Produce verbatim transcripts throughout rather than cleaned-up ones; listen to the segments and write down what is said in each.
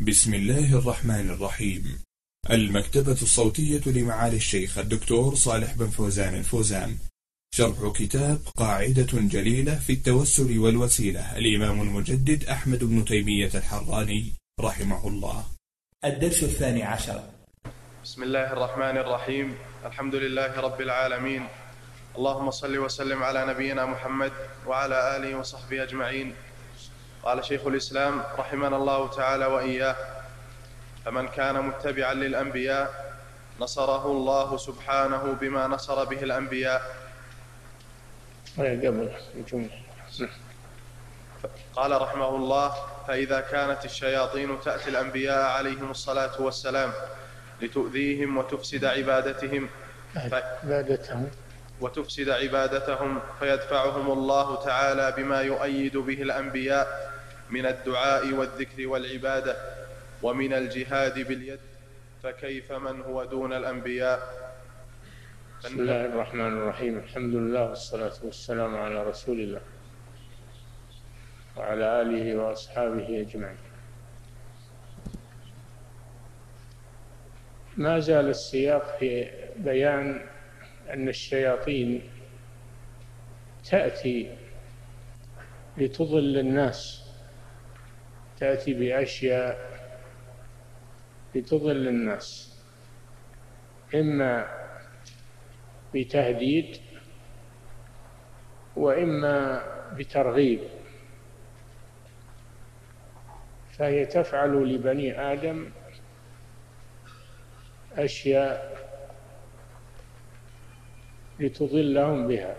بسم الله الرحمن الرحيم. المكتبة الصوتية لمعالي الشيخ الدكتور صالح بن فوزان الفوزان، شرح كتاب قاعدة جليلة في التوسل والوسيلة، الإمام المجدد أحمد بن تيمية الحراني رحمه الله. الدرس الثاني عشر. بسم الله الرحمن الرحيم. الحمد لله رب العالمين، اللهم صل وسلم على نبينا محمد وعلى آله وصحبه أجمعين. قال شيخ الإسلام رحمنا الله تعالى وإياه: فمن كان متبعا للأنبياء نصره الله سبحانه بما نصر به الأنبياء. قال رحمه الله: فإذا كانت الشياطين تأتي الأنبياء عليهم الصلاة والسلام لتؤذيهم وتفسد عبادتهم ف... وتفسد عبادتهم فيدفعهم الله تعالى بما يؤيد به الأنبياء من الدعاء والذكر والعبادة ومن الجهاد باليد، فكيف من هو دون الأنبياء؟ بسم الله الرحمن الرحيم. الحمد لله والصلاة والسلام على رسول الله وعلى آله وأصحابه أجمعين. ما زال السياق في بيان أن الشياطين تأتي لتضل الناس، تأتي بأشياء لتضل الناس، إما بتهديد وإما بترغيب. فهي تفعل لبني آدم أشياء لتضلهم بها،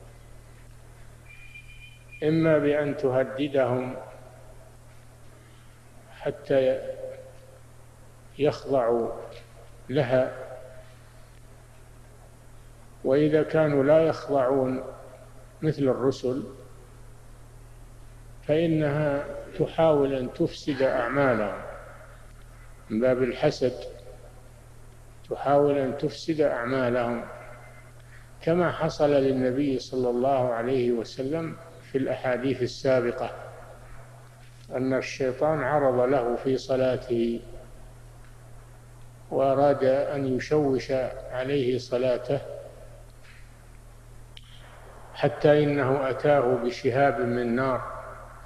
إما بأن تهددهم حتى يخضعوا لها، وإذا كانوا لا يخضعون مثل الرسل فإنها تحاول أن تفسد أعمالهم من باب الحسد، تحاول أن تفسد أعمالهم، كما حصل للنبي صلى الله عليه وسلم في الأحاديث السابقة أن الشيطان عرض له في صلاته وأراد أن يشوش عليه صلاته، حتى إنه أتاه بشهاب من نار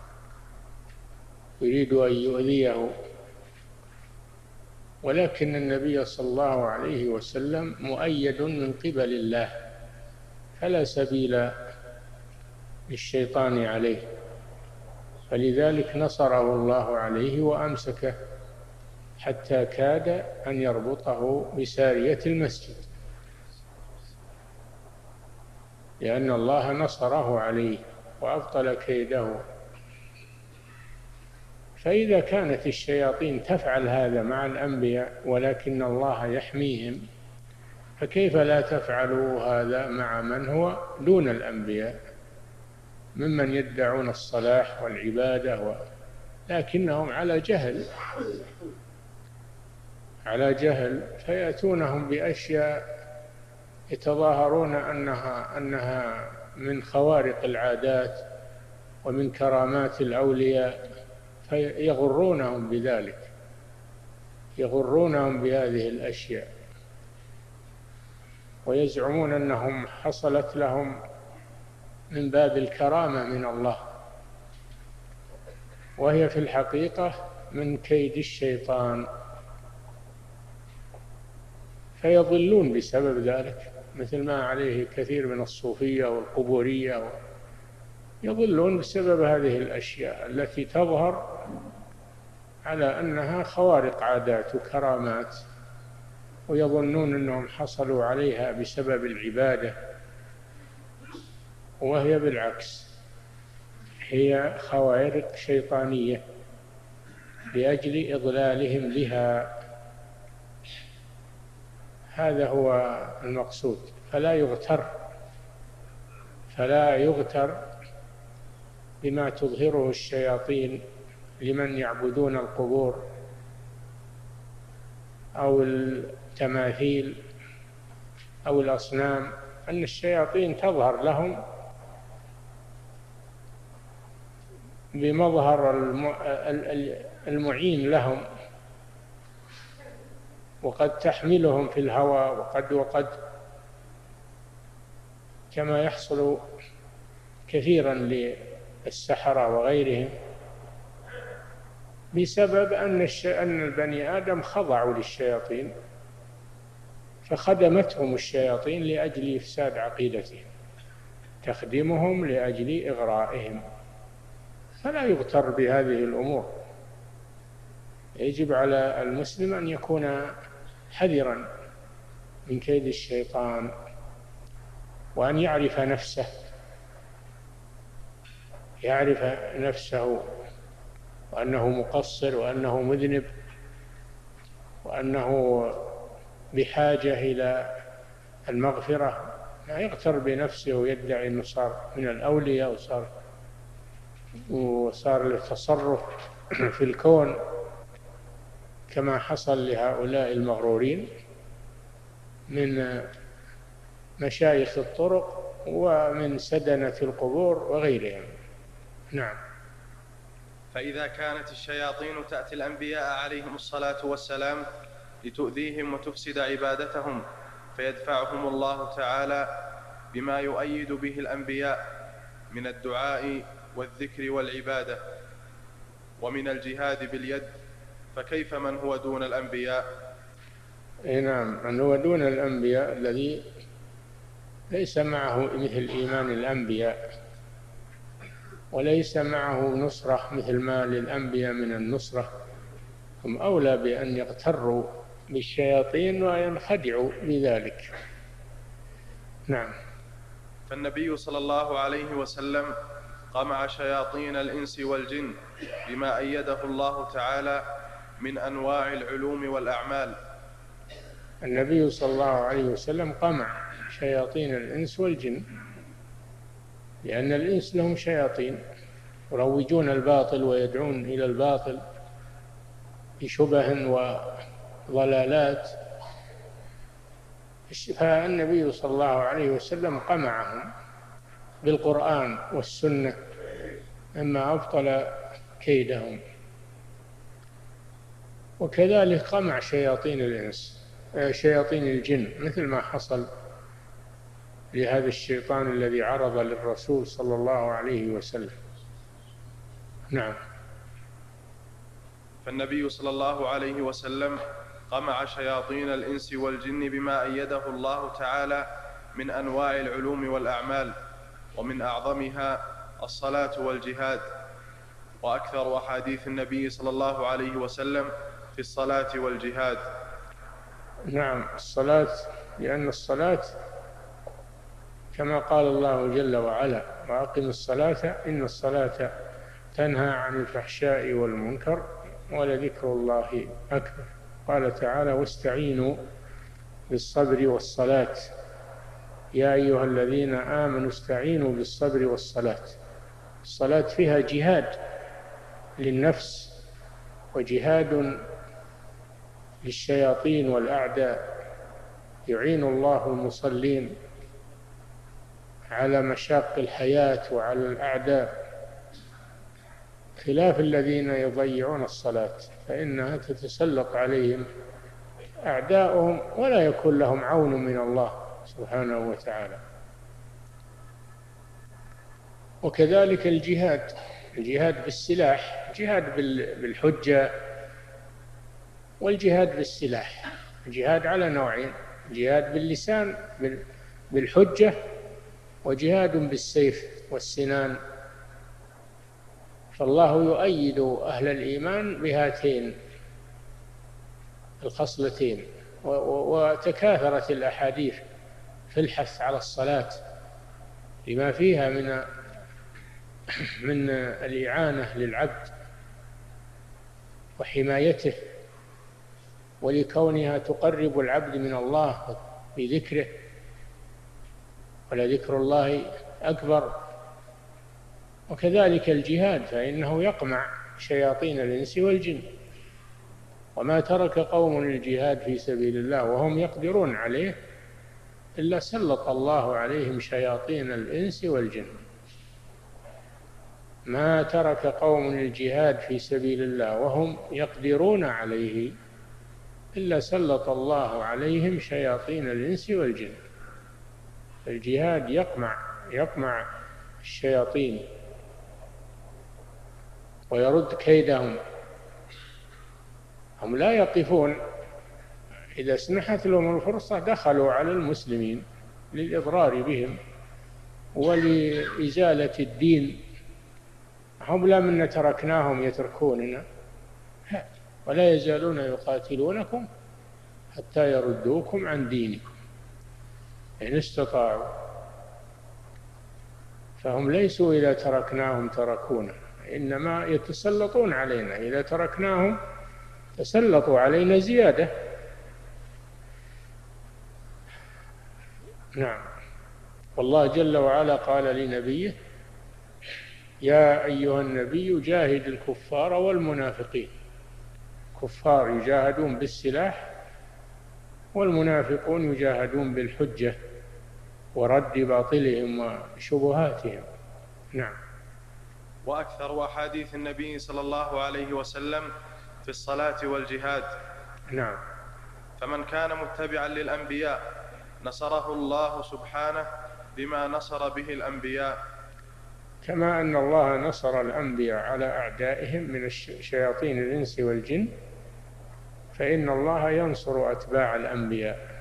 يريد أن يؤذيه، ولكن النبي صلى الله عليه وسلم مؤيد من قبل الله، فلا سبيل للشيطان عليه، فلذلك نصره الله عليه وأمسكه حتى كاد أن يربطه بسارية المسجد، لأن الله نصره عليه وأبطل كيده. فإذا كانت الشياطين تفعل هذا مع الأنبياء ولكن الله يحميهم، فكيف لا تفعلوا هذا مع من هو دون الأنبياء ممن يدعون الصلاح والعبادة و... لكنهم على جهل على جهل فيأتونهم بأشياء يتظاهرون أنها أنها من خوارق العادات ومن كرامات الأولياء، فيغرونهم بذلك، يغرونهم بهذه الأشياء، ويزعمون أنهم حصلت لهم من باب الكرامة من الله، وهي في الحقيقة من كيد الشيطان، فيضلون بسبب ذلك، مثل ما عليه كثير من الصوفية والقبورية، يضلون بسبب هذه الأشياء التي تظهر على أنها خوارق عادات وكرامات، ويظنون أنهم حصلوا عليها بسبب العبادة، وهي بالعكس، هي خوارق شيطانية لأجل إضلالهم بها. هذا هو المقصود، فلا يغتر فلا يغتر بما تظهره الشياطين لمن يعبدون القبور أو التماثيل أو الأصنام، أن الشياطين تظهر لهم بمظهر المعين لهم وقد تحملهم في الهوى، وقد وقد كما يحصل كثيرا للسحرة وغيرهم، بسبب أن أن البني آدم خضعوا للشياطين، فخدمتهم الشياطين لأجل إفساد عقيدتهم، تخدمهم لأجل إغرائهم، فلا يغتر بهذه الأمور. يجب على المسلم أن يكون حذرا من كيد الشيطان، وأن يعرف نفسه يعرف نفسه وأنه مقصر، وأنه مذنب، وأنه بحاجة إلى المغفرة. لا يغتر بنفسه ويدعي أنه صار من الأولياء وصار وصار له تصرف في الكون كما حصل لهؤلاء المغرورين من مشايخ الطرق ومن سدنة القبور وغيرهم. نعم. فإذا كانت الشياطين تأتي الأنبياء عليهم الصلاة والسلام لتؤذيهم وتفسد عبادتهم، فيدفعهم الله تعالى بما يؤيد به الأنبياء من الدعاء والذكر والعبادة ومن الجهاد باليد، فكيف من هو دون الأنبياء؟ نعم، من هو دون الأنبياء الذي ليس معه مثل إيمان الأنبياء، وليس معه نصرة مثل ما للأنبياء من النصرة، هم أولى بأن يغتروا بالشياطين وينخدعوا بذلك. نعم. فالنبي صلى الله عليه وسلم قمع شياطين الإنس والجن بما أيده الله تعالى من أنواع العلوم والأعمال. النبي صلى الله عليه وسلم قمع شياطين الإنس والجن، لأن الإنس لهم شياطين يروجون الباطل ويدعون إلى الباطل بشبه وضلالات، فالنبي صلى الله عليه وسلم قمعهم بالقرآن والسنة مما أبطل كيدهم. وكذلك قمع شياطين الإنس شياطين الجن، مثل ما حصل لهذا الشيطان الذي عرض للرسول صلى الله عليه وسلم. نعم. فالنبي صلى الله عليه وسلم قمع شياطين الإنس والجن بما أيده الله تعالى من أنواع العلوم والأعمال، ومن أعظمها الصلاة والجهاد. وأكثر أحاديث النبي صلى الله عليه وسلم في الصلاة والجهاد. نعم، الصلاة، لأن الصلاة كما قال الله جل وعلا: وأقم الصلاة إن الصلاة تنهى عن الفحشاء والمنكر ولذكر الله أكبر. قال تعالى: واستعينوا بالصبر والصلاة يا أيها الذين آمنوا استعينوا بالصبر والصلاة. الصلاة فيها جهاد للنفس وجهاد للشياطين والأعداء، يعين الله المصلين على مشاق الحياة وعلى الأعداء، خلاف الذين يضيعون الصلاة فإنها تتسلط عليهم أعداؤهم ولا يكون لهم عون من الله سبحانه وتعالى. وكذلك الجهاد، الجهاد بالسلاح، جهاد بالحجة والجهاد بالسلاح. الجهاد على نوعين: جهاد باللسان بالحجة، وجهاد بالسيف والسنان. فالله يؤيد أهل الإيمان بهاتين الخصلتين. وتكاثرت الأحاديث في الحث على الصلاة لما فيها من من الإعانة للعبد وحمايته، ولكونها تقرب العبد من الله بذكره، ولذكر الله أكبر. وكذلك الجهاد فإنه يقمع شياطين الإنس والجن، وما ترك قوم الجهاد في سبيل الله وهم يقدرون عليه إلا سلط الله عليهم شياطين الإنس والجن. ما ترك قوم الجهاد في سبيل الله وهم يقدرون عليه إلا سلط الله عليهم شياطين الإنس والجن. الجهاد يقمع يقمع الشياطين ويرد كيدهم. هم لا يقفون، إذا سنحت لهم الفرصة دخلوا على المسلمين للإضرار بهم ولإزالة الدين. هم لا منا تركناهم يتركوننا، ولا يزالون يقاتلونكم حتى يردوكم عن دينكم إن استطاعوا. فهم ليسوا إذا تركناهم تركونا، إنما يتسلطون علينا. إذا تركناهم تسلطوا علينا زيادة. نعم. والله جل وعلا قال لنبيه: يا أيها النبي جاهد الكفار والمنافقين. كفار يجاهدون بالسلاح، والمنافقون يجاهدون بالحجة ورد باطلهم وشبهاتهم. نعم. وأكثر أحاديث النبي صلى الله عليه وسلم في الصلاة والجهاد. نعم. فمن كان متبعا للأنبياء نصره الله سبحانه بما نصر به الأنبياء، كما أن الله نصر الأنبياء على أعدائهم من شياطين الإنس والجن، فإن الله ينصر أتباع الأنبياء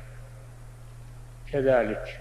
كذلك.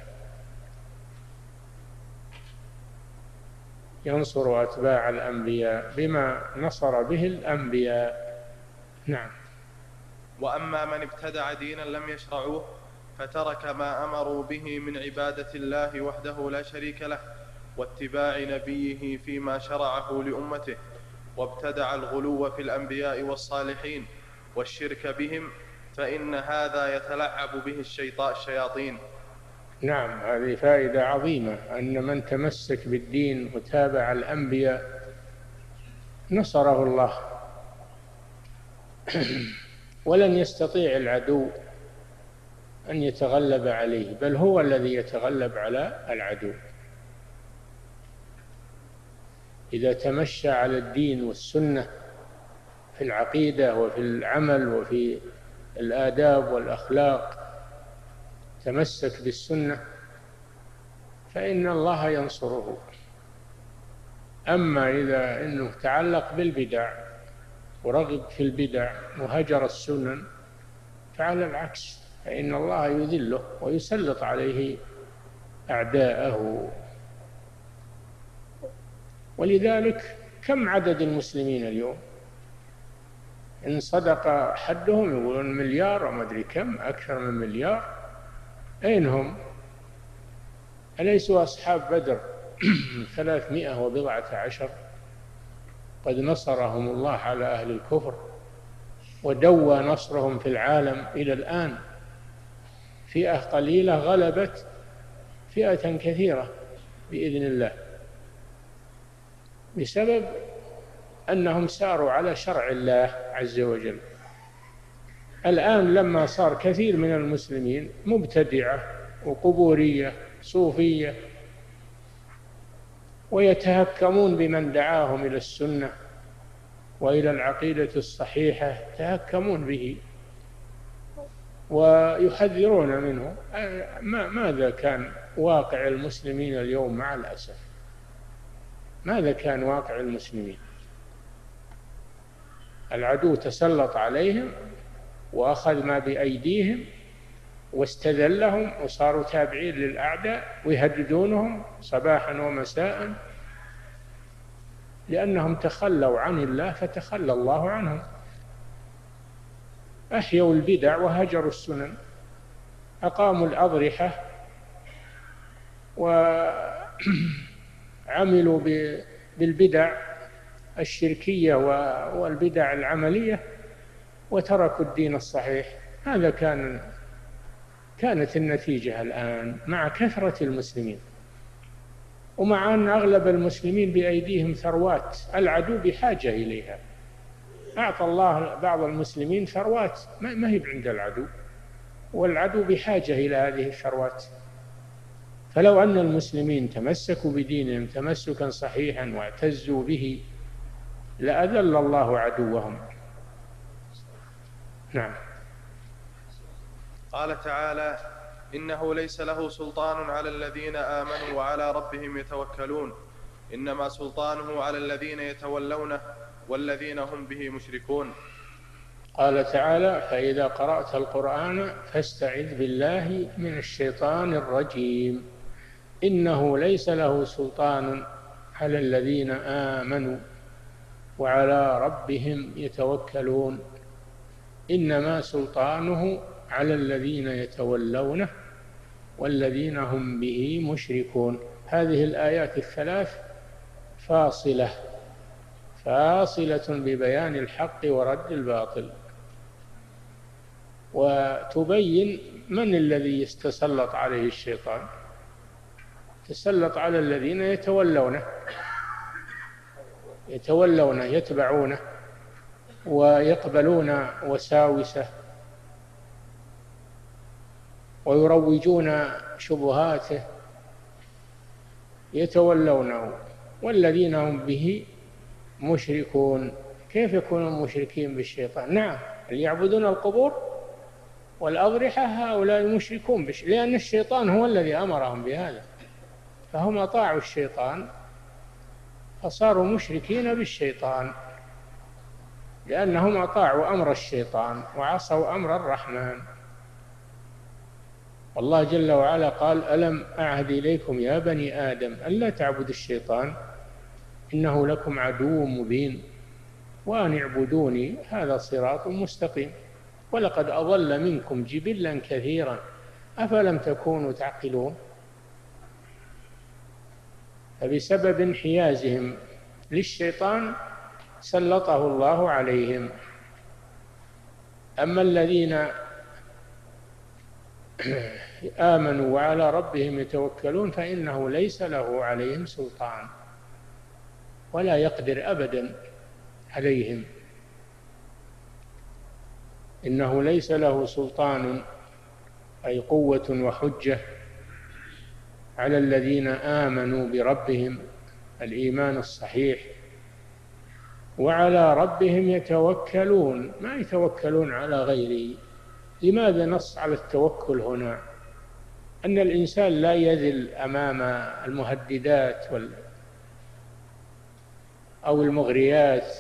ينصر أتباع الأنبياء بما نصر به الأنبياء. نعم. وأما من ابتدع دينا لم يشرعوه فترك ما أمروا به من عبادة الله وحده لا شريك له واتباع نبيه فيما شرعه لأمته، وابتدع الغلو في الأنبياء والصالحين والشرك بهم، فإن هذا يتلعب به الشياطين. نعم. هذه فائدة عظيمة، أن من تمسك بالدين وتابع الأنبياء نصره الله، ولن يستطيع العدو أن يتغلب عليه، بل هو الذي يتغلب على العدو. إذا تمشى على الدين والسنة في العقيدة وفي العمل وفي الآداب والأخلاق، تمسك بالسنة، فإن الله ينصره. أما إذا أنه تعلق بالبدع ورغب في البدع وهجر السنن فعلى العكس، فإن الله يذله ويسلط عليه أعداءه. ولذلك كم عدد المسلمين اليوم؟ إن صدق حدهم يقولون مليار وما أدري كم، أكثر من مليار. أين هم؟ أليسوا أصحاب بدر ثلاثمائة وبضعة عشر؟ قد نصرهم الله على أهل الكفر ودوى نصرهم في العالم إلى الآن. فئة قليلة غلبت فئة كثيرة بإذن الله، بسبب أنهم ساروا على شرع الله عز وجل. الآن لما صار كثير من المسلمين مبتدعة وقبورية صوفية ويتهكمون بمن دعاهم إلى السنة وإلى العقيدة الصحيحة، يتهكمون به ويحذرون منه. ماذا كان واقع المسلمين اليوم؟ مع الأسف ماذا كان واقع المسلمين؟ العدو تسلط عليهم وأخذ ما بأيديهم واستذلهم وصاروا تابعين للأعداء ويهددونهم صباحا ومساء، لأنهم تخلوا عن الله فتخلى الله عنهم. أحيوا البدع وهجروا السنن، أقاموا الأضرحة وعملوا بالبدع الشركية والبدع العملية وتركوا الدين الصحيح. هذا كان كانت النتيجة الآن مع كثرة المسلمين، ومع أن أغلب المسلمين بأيديهم ثروات العدو بحاجة إليها. أعطى الله بعض المسلمين ثروات ما هي عند العدو، والعدو بحاجة إلى هذه الثروات. فلو أن المسلمين تمسكوا بدينهم تمسكا صحيحا واعتزوا به لأذل الله عدوهم. نعم. قال تعالى: إنه ليس له سلطان على الذين آمنوا وعلى ربهم يتوكلون، إنما سلطانه على الذين يتولونه والذين هم به مشركون. قال تعالى: فإذا قرأت القرآن فاستعذ بالله من الشيطان الرجيم، إنه ليس له سلطان على الذين آمنوا وعلى ربهم يتوكلون، إنما سلطانه على الذين يتولونه والذين هم به مشركون. هذه الآيات الثلاث فاصلة فاصلة ببيان الحق ورد الباطل، وتبين من الذي يتسلط عليه الشيطان. تسلط على الذين يتولونه يتولونه يتبعونه ويقبلون وساوسه ويروجون شبهاته، يتولونه، والذين هم به مشركون. كيف يكونون مشركين بالشيطان؟ نعم، اللي يعبدون القبور والأضرحة هؤلاء مشركون بش... لأن الشيطان هو الذي أمرهم بهذا، فهم أطاعوا الشيطان فصاروا مشركين بالشيطان، لأنهم أطاعوا أمر الشيطان وعصوا أمر الرحمن. والله جل وعلا قال: ألم أعهد إليكم يا بني آدم ألا تعبدوا الشيطان إنه لكم عدو مبين وأن اعبدوني هذا صراط مستقيم، ولقد أضل منكم جبلا كثيرا أفلم تكونوا تعقلون. فبسبب انحيازهم للشيطان سلطه الله عليهم. أما الذين آمنوا وعلى ربهم يتوكلون فإنه ليس له عليهم سلطان ولا يقدر أبدا عليهم. إنه ليس له سلطان أي قوة وحجة على الذين آمنوا بربهم الإيمان الصحيح وعلى ربهم يتوكلون، ما يتوكلون على غيره. لماذا نص على التوكل هنا؟ أن الإنسان لا يذل أمام المهددات وال أو المغريات،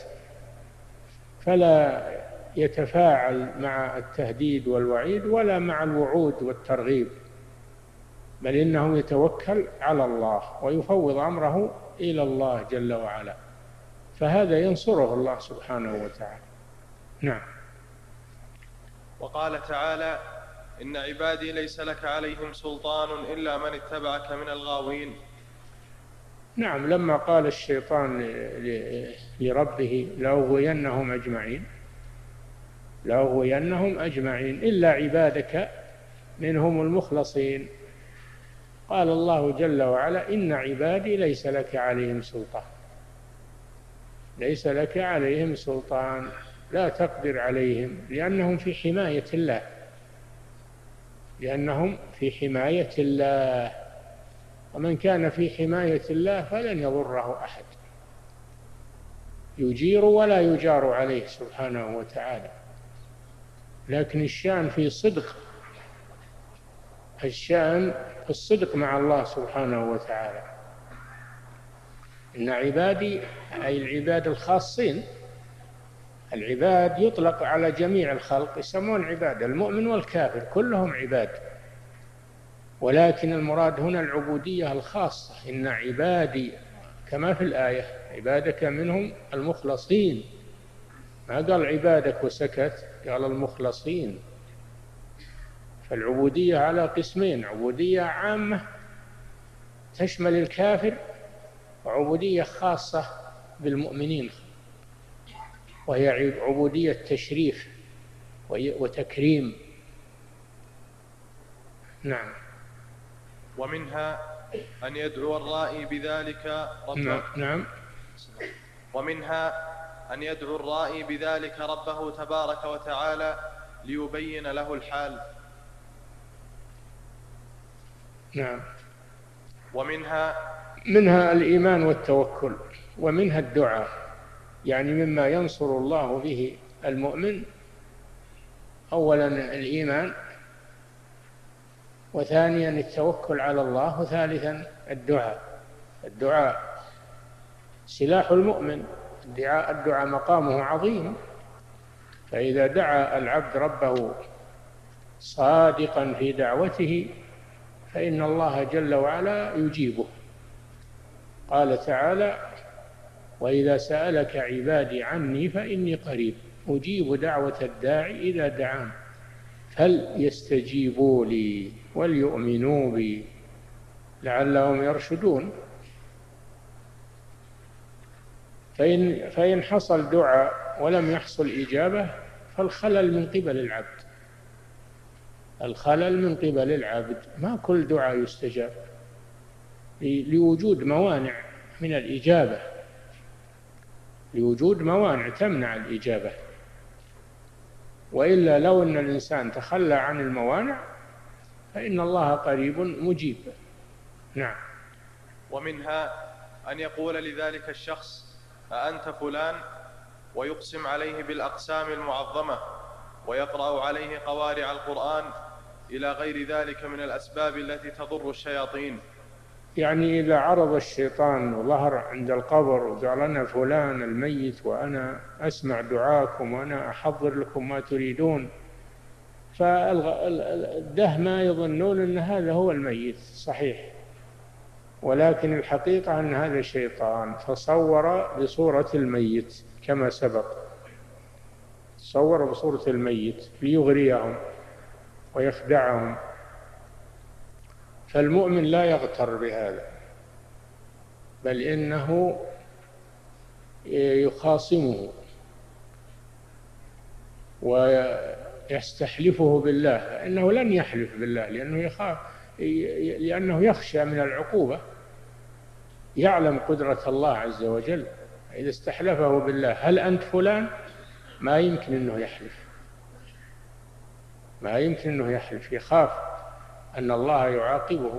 فلا يتفاعل مع التهديد والوعيد ولا مع الوعود والترغيب، بل إنه يتوكل على الله ويفوض أمره إلى الله جل وعلا، فهذا ينصره الله سبحانه وتعالى. نعم. وقال تعالى: إن عبادي ليس لك عليهم سلطان إلا من اتبعك من الغاوين. نعم، لما قال الشيطان لربه: لأغوينهم أجمعين لأغوينهم أجمعين إلا عبادك منهم المخلصين، قال الله جل وعلا: إن عبادي ليس لك عليهم سلطان ليس لك عليهم سلطان لا تقدر عليهم، لأنهم في حماية الله لأنهم في حماية الله ومن كان في حماية الله فلن يضره أحد، يجير ولا يجار عليه سبحانه وتعالى. لكن الشأن في صدق الشأن في الصدق مع الله سبحانه وتعالى. إن عبادي أي العباد الخاصين، العباد يطلق على جميع الخلق، يسمون عباد، المؤمن والكافر كلهم عباد، ولكن المراد هنا العبودية الخاصة. إن عبادي كما في الآية: عبادك منهم المخلصين، ما قال عبادك وسكت، قال المخلصين. فالعبودية على قسمين: عبودية عامة تشمل الكافر، وعبودية خاصة بالمؤمنين وهي عبودية تشريف وتكريم. نعم. ومنها أن يدعو الرائي بذلك ربه. نعم. ومنها أن يدعو الرائي بذلك ربه تبارك وتعالى ليبين له الحال. نعم. ومنها منها الإيمان والتوكل، ومنها الدعاء، يعني مما ينصر الله به المؤمن أولا الإيمان وثانيا التوكل على الله، وثالثا الدعاء. الدعاء سلاح المؤمن، الدعاء الدعاء مقامه عظيم، فإذا دعا العبد ربه صادقا في دعوته فإن الله جل وعلا يجيبه. قال تعالى: وإذا سألك عبادي عني فإني قريب أجيب دعوة الداعي إذا دعان فليستجيبوا لي وليؤمنوا بي لعلهم يرشدون. فإن, فإن حصل دعاء ولم يحصل إجابة فالخلل من قبل العبد، الخلل من قبل العبد، ما كل دعاء يستجاب لوجود موانع من الإجابة، لوجود موانع تمنع الإجابة، وإلا لو أن الإنسان تخلى عن الموانع فإن الله قريب مجيب. نعم. ومنها أن يقول لذلك الشخص: أأنت فلان؟ ويقسم عليه بالأقسام المعظمة ويقرأ عليه قوارع القرآن إلى غير ذلك من الأسباب التي تضر الشياطين. يعني إذا عرض الشيطان وظهر عند القبر وقال: أنا فلان الميت وأنا أسمع دعاكم وأنا أحضر لكم ما تريدون، فالدهمة يظنون أن هذا هو الميت صحيح، ولكن الحقيقة أن هذا الشيطان تصور بصورة الميت كما سبق، تصور بصورة الميت ليغريهم ويخدعهم. فالمؤمن لا يغتر بهذا، بل إنه يخاصمه ويستحلفه بالله، إنه لن يحلف بالله لأنه يخاف، لأنه يخشى من العقوبة، يعلم قدرة الله عز وجل. إذا استحلفه بالله: هل أنت فلان؟ ما يمكن أنه يحلف، ما يمكن أنه يحلف، يخاف أن الله يعاقبه.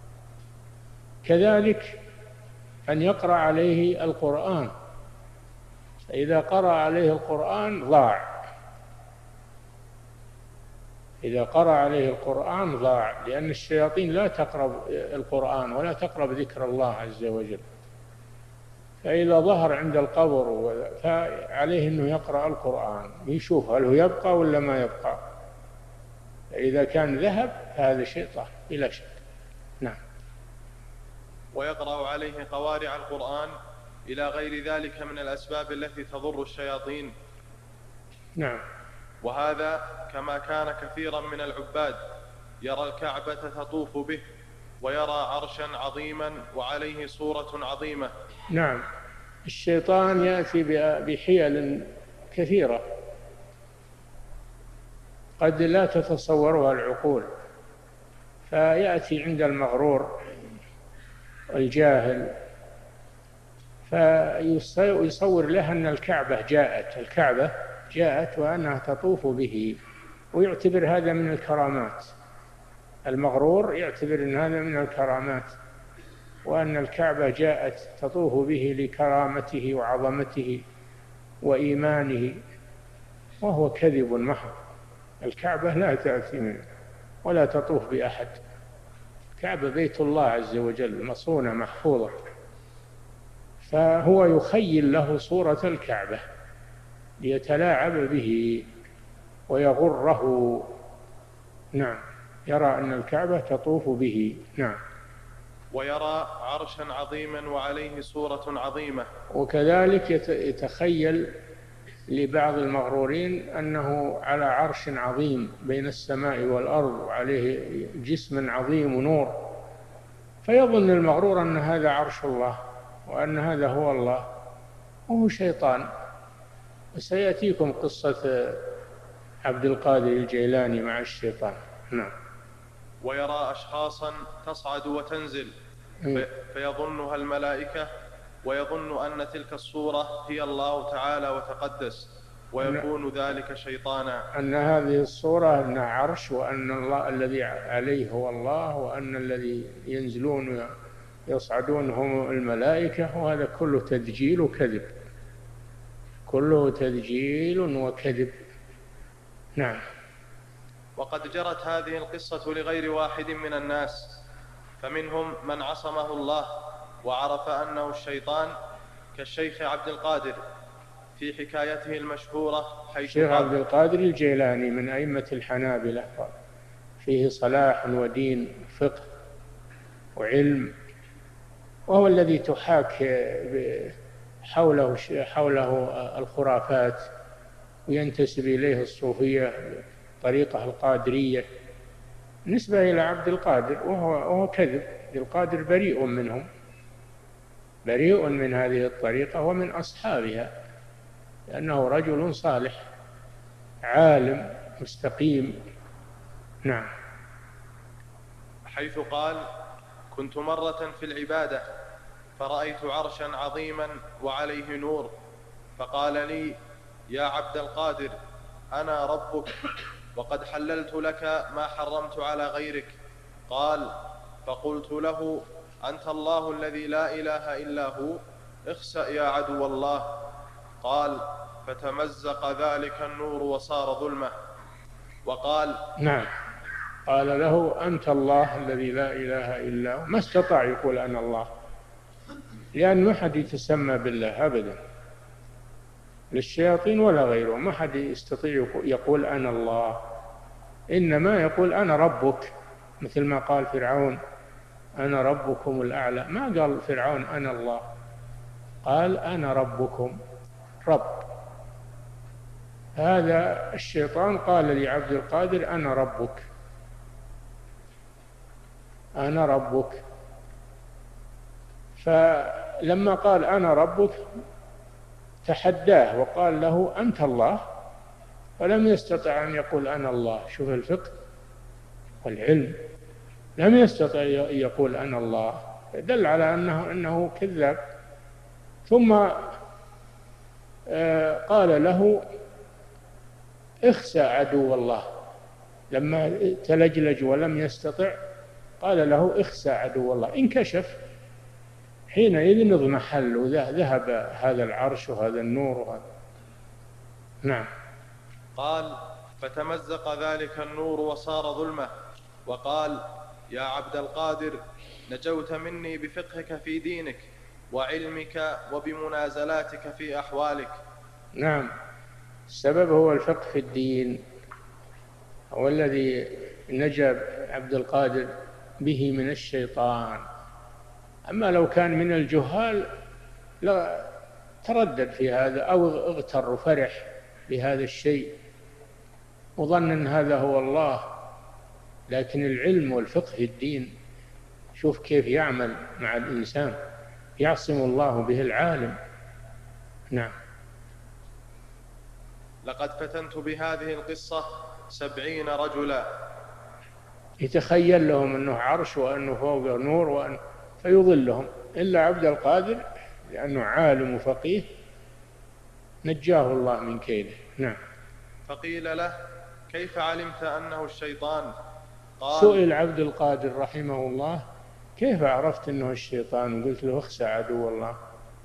كذلك أن يقرأ عليه القرآن، فإذا قرأ عليه القرآن ضاع، إذا قرأ عليه القرآن ضاع، لأن الشياطين لا تقرب القرآن ولا تقرب ذكر الله عز وجل. فإذا ظهر عند القبر فعليه أنه يقرأ القرآن ويشوف هل هو يبقى ولا ما يبقى، فإذا كان ذهب فهذا شيطان بلا شك. نعم. ويقرأ عليه قوارع القرآن إلى غير ذلك من الأسباب التي تضر الشياطين. نعم. وهذا كما كان كثيرا من العباد يرى الكعبة تطوف به ويرى عرشا عظيما وعليه صورة عظيمة. نعم. الشيطان يأتي بحيل كثيرة قد لا تتصورها العقول، فيأتي عند المغرور الجاهل فيصور له أن الكعبة جاءت الكعبة جاءت وأنها تطوف به، ويعتبر هذا من الكرامات. المغرور يعتبر أن هذا من الكرامات، وأن الكعبة جاءت تطوف به لكرامته وعظمته وإيمانه، وهو كذب محض. الكعبة لا تأتي منه ولا تطوف بأحد، الكعبة بيت الله عز وجل مصونة محفوظة، فهو يخيل له صورة الكعبة ليتلاعب به ويغره. نعم. يرى أن الكعبة تطوف به. نعم. ويرى عرشا عظيما وعليه صورة عظيمة. وكذلك يتخيل لبعض المغرورين أنه على عرش عظيم بين السماء والأرض وعليه جسم عظيم ونور، فيظن المغرور أن هذا عرش الله وأن هذا هو الله، وهو شيطان. وسيأتيكم قصة عبد القادر الجيلاني مع الشيطان. نعم. ويرى أشخاصا تصعد وتنزل فيظنها الملائكة، ويظن أن تلك الصورة هي الله تعالى وتقدس، ويكون ذلك شيطانا. أن هذه الصورة أنها عرش، وأن الله الذي عليه هو الله، وأن الذي ينزلون يصعدون هم الملائكة، وهذا كله تدجيل وكذب، كله تدجيل وكذب. نعم. وقد جرت هذه القصة لغير واحد من الناس، فمنهم من عصمه الله وعرف أنه الشيطان، كالشيخ عبد القادر في حكايته المشهورة، حيث الشيخ عبد القادر الجيلاني من أئمة الحنابلة، فيه صلاح ودين فقه وعلم، وهو الذي تحاك حوله حوله الخرافات وينتسب إليه الصوفية طريقة القادرية نسبة إلى عبد القادر، وهو, وهو كذب. عبد القادر بريء منهم، بريء من هذه الطريقة ومن أصحابها، لأنه رجل صالح عالم مستقيم. نعم. حيث قال: كنت مرة في العبادة فرأيت عرشا عظيما وعليه نور، فقال لي: يا عبد القادر، أنا ربك وقد حللت لك ما حرمت على غيرك. قال: فقلت له: أنت الله الذي لا إله إلا هو، اخسأ يا عدو الله. قال: فتمزق ذلك النور وصار ظلمة. وقال: نعم، قال له: أنت الله الذي لا إله إلا هو. ما استطاع يقول أنا الله، لأن ما حد يتسمى بالله أبدا، للشياطين ولا غيره، ما حد يستطيع يقول أنا الله، إنما يقول أنا ربك، مثل ما قال فرعون: أنا ربكم الأعلى. ما قال فرعون أنا الله، قال أنا ربكم، رب. هذا الشيطان قال لعبد القادر: أنا ربك، أنا ربك. فلما قال أنا ربك تحداه وقال له: أنت الله، ولم يستطع أن يقول أنا الله. شوف الفقه والعلم، لم يستطع يقول أنا الله، دل على أنه أنه كذاب. ثم قال له: اخسأ عدو الله. لما تلجلج ولم يستطع قال له: اخسأ عدو الله. انكشف حينئذ اضمحل وذهب هذا العرش وهذا النور وهذا. نعم. قال: فتمزق ذلك النور وصار ظلمة. وقال: يا عبد القادر، نجوت مني بفقهك في دينك وعلمك وبمنازلاتك في أحوالك. نعم، السبب هو الفقه في الدين، هو الذي نجا عبد القادر به من الشيطان. أما لو كان من الجهال لا تردد في هذا، أو اغتر وفرح بهذا الشيء وظن أن هذا هو الله. لكن العلم والفقه في الدين، شوف كيف يعمل مع الإنسان، يعصم الله به العالم. نعم. لقد فتنت بهذه القصة سبعين رجلا. يتخيل لهم أنه عرش وأنه فوق نور وأن فيضلهم، إلا عبد القادر لأنه عالم وفقيه نجاه الله من كيده. نعم. فقيل له: كيف علمت أنه الشيطان؟ قال: سئل عبد القادر رحمه الله: كيف عرفت أنه الشيطان؟ وقلت له: اخسأ عدو الله.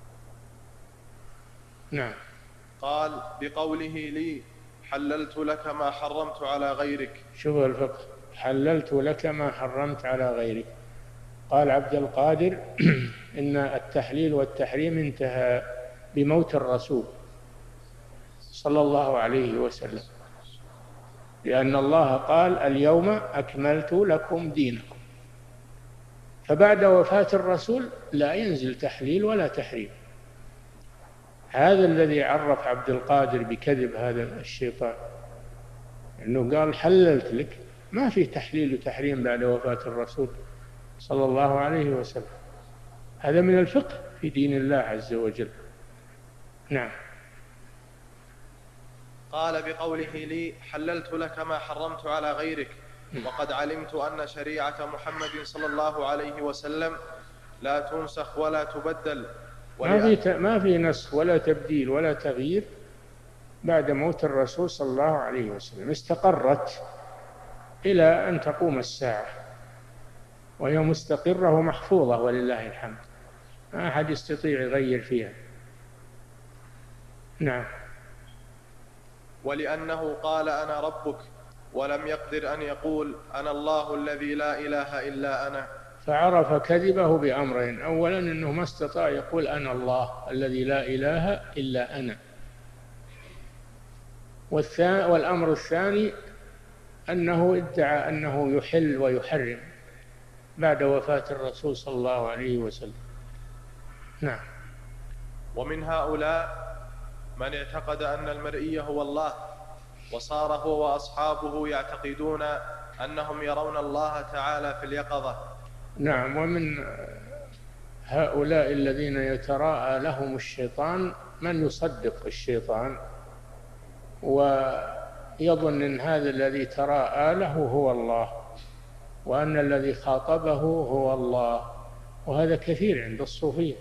نعم. قال: بقوله لي: حللت لك ما حرمت على غيرك. شوف الفقه، حللت لك ما حرمت على غيرك. قال عبد القادر: إن التحليل والتحريم انتهى بموت الرسول صلى الله عليه وسلم، لأن الله قال: اليوم أكملت لكم دينكم. فبعد وفاة الرسول لا ينزل تحليل ولا تحريم. هذا الذي عرف عبد القادر بكذب هذا الشيطان، أنه قال: حللت لك، ما في تحليل وتحريم بعد وفاة الرسول صلى الله عليه وسلم. هذا من الفقه في دين الله عز وجل. نعم. قال: بقوله لي: حللت لك ما حرمت على غيرك، وقد علمت أن شريعة محمد صلى الله عليه وسلم لا تنسخ ولا تبدل. ما في ما في نسخ ولا تبديل ولا تغيير بعد موت الرسول صلى الله عليه وسلم، استقرت إلى أن تقوم الساعة، وهي مستقرة ومحفوظة ولله الحمد، ما أحد يستطيع يغير فيها. نعم. ولأنه قال: أنا ربك، ولم يقدر أن يقول أنا الله الذي لا إله إلا أنا. فعرف كذبه بأمرين: أولا أنه ما استطاع يقول أنا الله الذي لا إله إلا أنا، والأمر الثاني أنه ادعى أنه يحل ويحرم بعد وفاة الرسول صلى الله عليه وسلم. نعم. ومن هؤلاء من اعتقد أن المرئي هو الله، وصار هو وأصحابه يعتقدون أنهم يرون الله تعالى في اليقظة. نعم. ومن هؤلاء الذين يتراءى لهم الشيطان من يصدق الشيطان ويظن أن هذا الذي تراءى له هو الله، وأن الذي خاطبه هو الله، وهذا كثير عند الصوفية.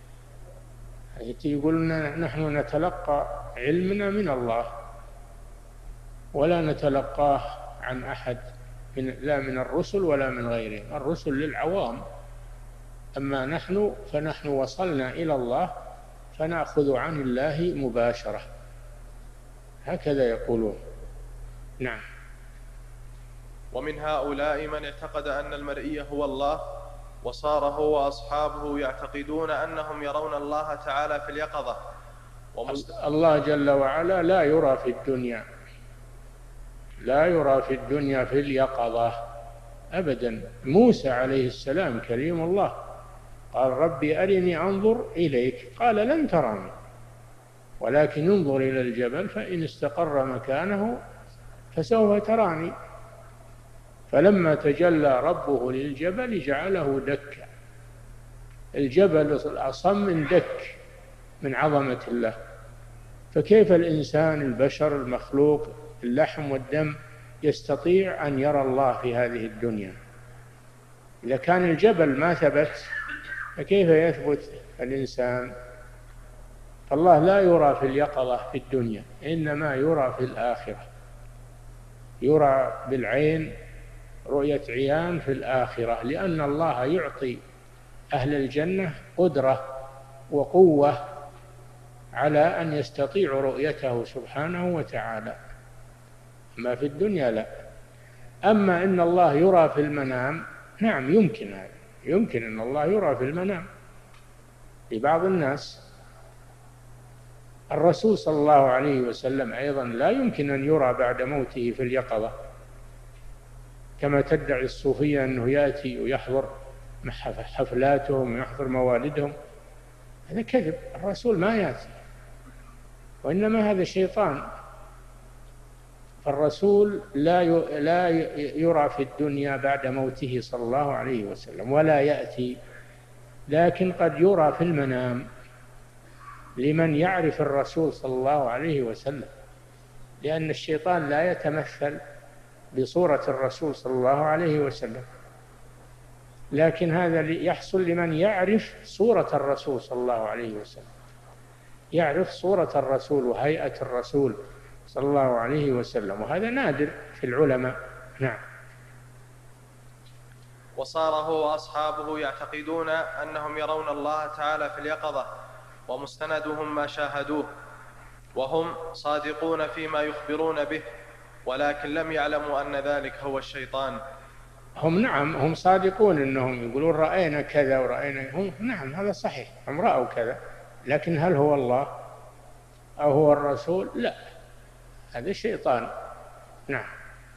يقولون نحن نتلقى علمنا من الله ولا نتلقاه عن أحد، من لا من الرسل ولا من غيرهم. الرسل للعوام، أما نحن فنحن وصلنا إلى الله فنأخذ عن الله مباشرة، هكذا يقولون. نعم. ومن هؤلاء من اعتقد أن المرئي هو الله، وصار هو وأصحابه يعتقدون أنهم يرون الله تعالى في اليقظة. ومست... الله جل وعلا لا يرى في الدنيا، لا يرى في الدنيا في اليقظة أبدا. موسى عليه السلام كليم الله قال ربي أرني أنظر إليك، قال لن تراني ولكن انظر إلى الجبل فإن استقر مكانه فسوف تراني. فلما تجلى ربه للجبل جعله دكا، الجبل أصم من دك من عظمة الله. فكيف الإنسان البشر المخلوق اللحم والدم يستطيع أن يرى الله في هذه الدنيا؟ إذا كان الجبل ما ثبت فكيف يثبت الإنسان؟ فالله لا يرى في اليقظة في الدنيا، إنما يرى في الآخرة، يرى بالعين رؤية عيان في الآخرة، لأن الله يعطي أهل الجنة قدرة وقوة على أن يستطيعوا رؤيته سبحانه وتعالى، ما في الدنيا لا. أما إن الله يرى في المنام، نعم يمكن هذا، يمكن أن الله يرى في المنام لبعض الناس. الرسول صلى الله عليه وسلم أيضا لا يمكن أن يرى بعد موته في اليقظة كما تدعي الصوفية أنه يأتي ويحضر حفلاتهم ويحضر موالدهم، هذا كذب. الرسول ما يأتي، وإنما هذا شيطان. فالرسول لا لا يرى في الدنيا بعد موته صلى الله عليه وسلم ولا يأتي، لكن قد يرى في المنام لمن يعرف الرسول صلى الله عليه وسلم، لأن الشيطان لا يتمثل بصورة الرسول صلى الله عليه وسلم، لكن هذا يحصل لمن يعرف صورة الرسول صلى الله عليه وسلم، يعرف صورة الرسول وهيئة الرسول صلى الله عليه وسلم، وهذا نادر في العلماء. نعم. وصار هو وأصحابه يعتقدون أنهم يرون الله تعالى في اليقظة، ومستندهم ما شاهدوه، وهم صادقون فيما يخبرون به، ولكن لم يعلموا أن ذلك هو الشيطان. هم نعم هم صادقون أنهم يقولون رأينا كذا ورأينا، هم نعم هذا صحيح، هم رأوا كذا، لكن هل هو الله أو هو الرسول؟ لا، هذا الشيطان. نعم.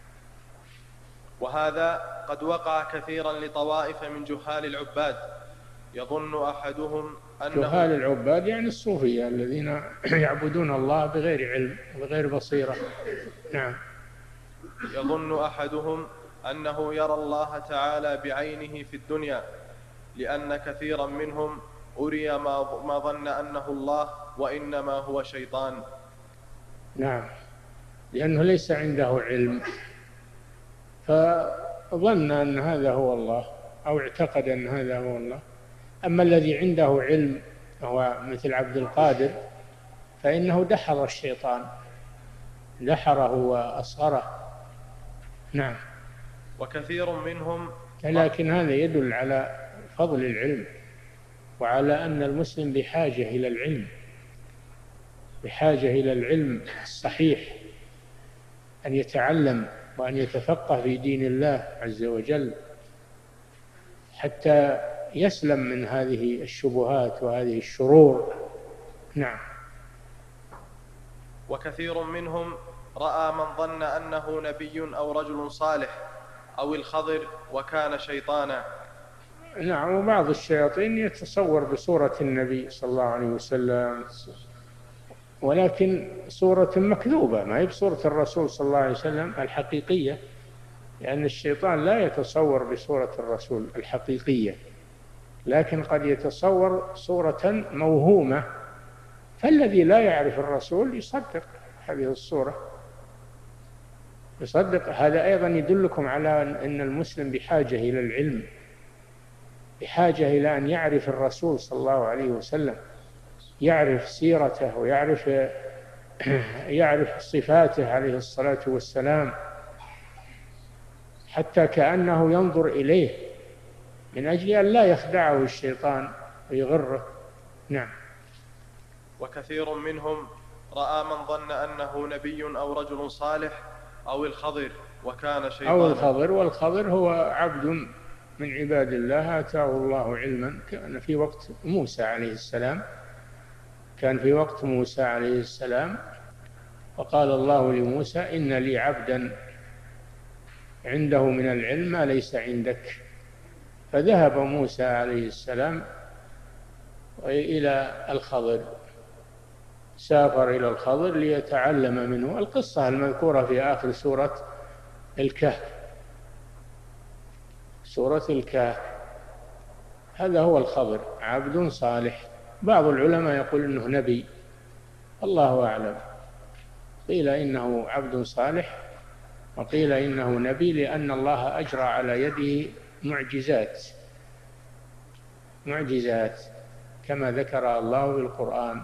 وهذا قد وقع كثيرا لطوائف من جهال العباد، يظن أحدهم أنه جهال العباد يعني الصوفية الذين يعبدون الله بغير علم وبغير بصيرة. نعم. يظن أحدهم أنه يرى الله تعالى بعينه في الدنيا، لأن كثيرا منهم أري ما ظن أنه الله وإنما هو شيطان. نعم، لأنه ليس عنده علم فظن أن هذا هو الله أو اعتقد أن هذا هو الله. أما الذي عنده علم هو مثل عبد القادر فإنه دحر الشيطان، دحره وأصغره. نعم. وكثير منهم، لكن هذا يدل على فضل العلم وعلى أن المسلم بحاجة إلى العلم، بحاجة إلى العلم الصحيح، أن يتعلم وأن يتفقه في دين الله عز وجل حتى يسلم من هذه الشبهات وهذه الشرور. نعم. وكثير منهم رأى من ظن أنه نبي أو رجل صالح أو الخضر وكان شيطانا. نعم. وبعض الشياطين يتصور بصورة النبي صلى الله عليه وسلم، ولكن صورة مكذوبة، ما هي بصورة الرسول صلى الله عليه وسلم الحقيقية، لأن الشيطان لا يتصور بصورة الرسول الحقيقية، لكن قد يتصور صورة موهومة، فالذي لا يعرف الرسول يصدق هذه الصورة، يصدق. هذا أيضا يدلكم على أن المسلم بحاجة إلى العلم، بحاجة إلى أن يعرف الرسول صلى الله عليه وسلم، يعرف سيرته ويعرف يعرف صفاته عليه الصلاة والسلام، حتى كأنه ينظر إليه من أجل أن لا يخدعه الشيطان ويغره. نعم. وكثير منهم رأى من ظن أنه نبي أو رجل صالح أو الخضر وكان شيطانا. أو الخضر، والخضر هو عبد من عباد الله آتاه الله علما، كان في وقت موسى عليه السلام كان في وقت موسى عليه السلام وقال الله لموسى إن لي عبدا عنده من العلم ما ليس عندك، فذهب موسى عليه السلام إلى الخضر، سافر إلى الخضر ليتعلم منه القصة المذكورة في آخر سورة الكهف. سورة الكهف هذا هو الخضر، عبد صالح. بعض العلماء يقول إنه نبي، الله أعلم، قيل إنه عبد صالح وقيل إنه نبي، لأن الله أجرى على يده معجزات معجزات كما ذكر الله في القرآن.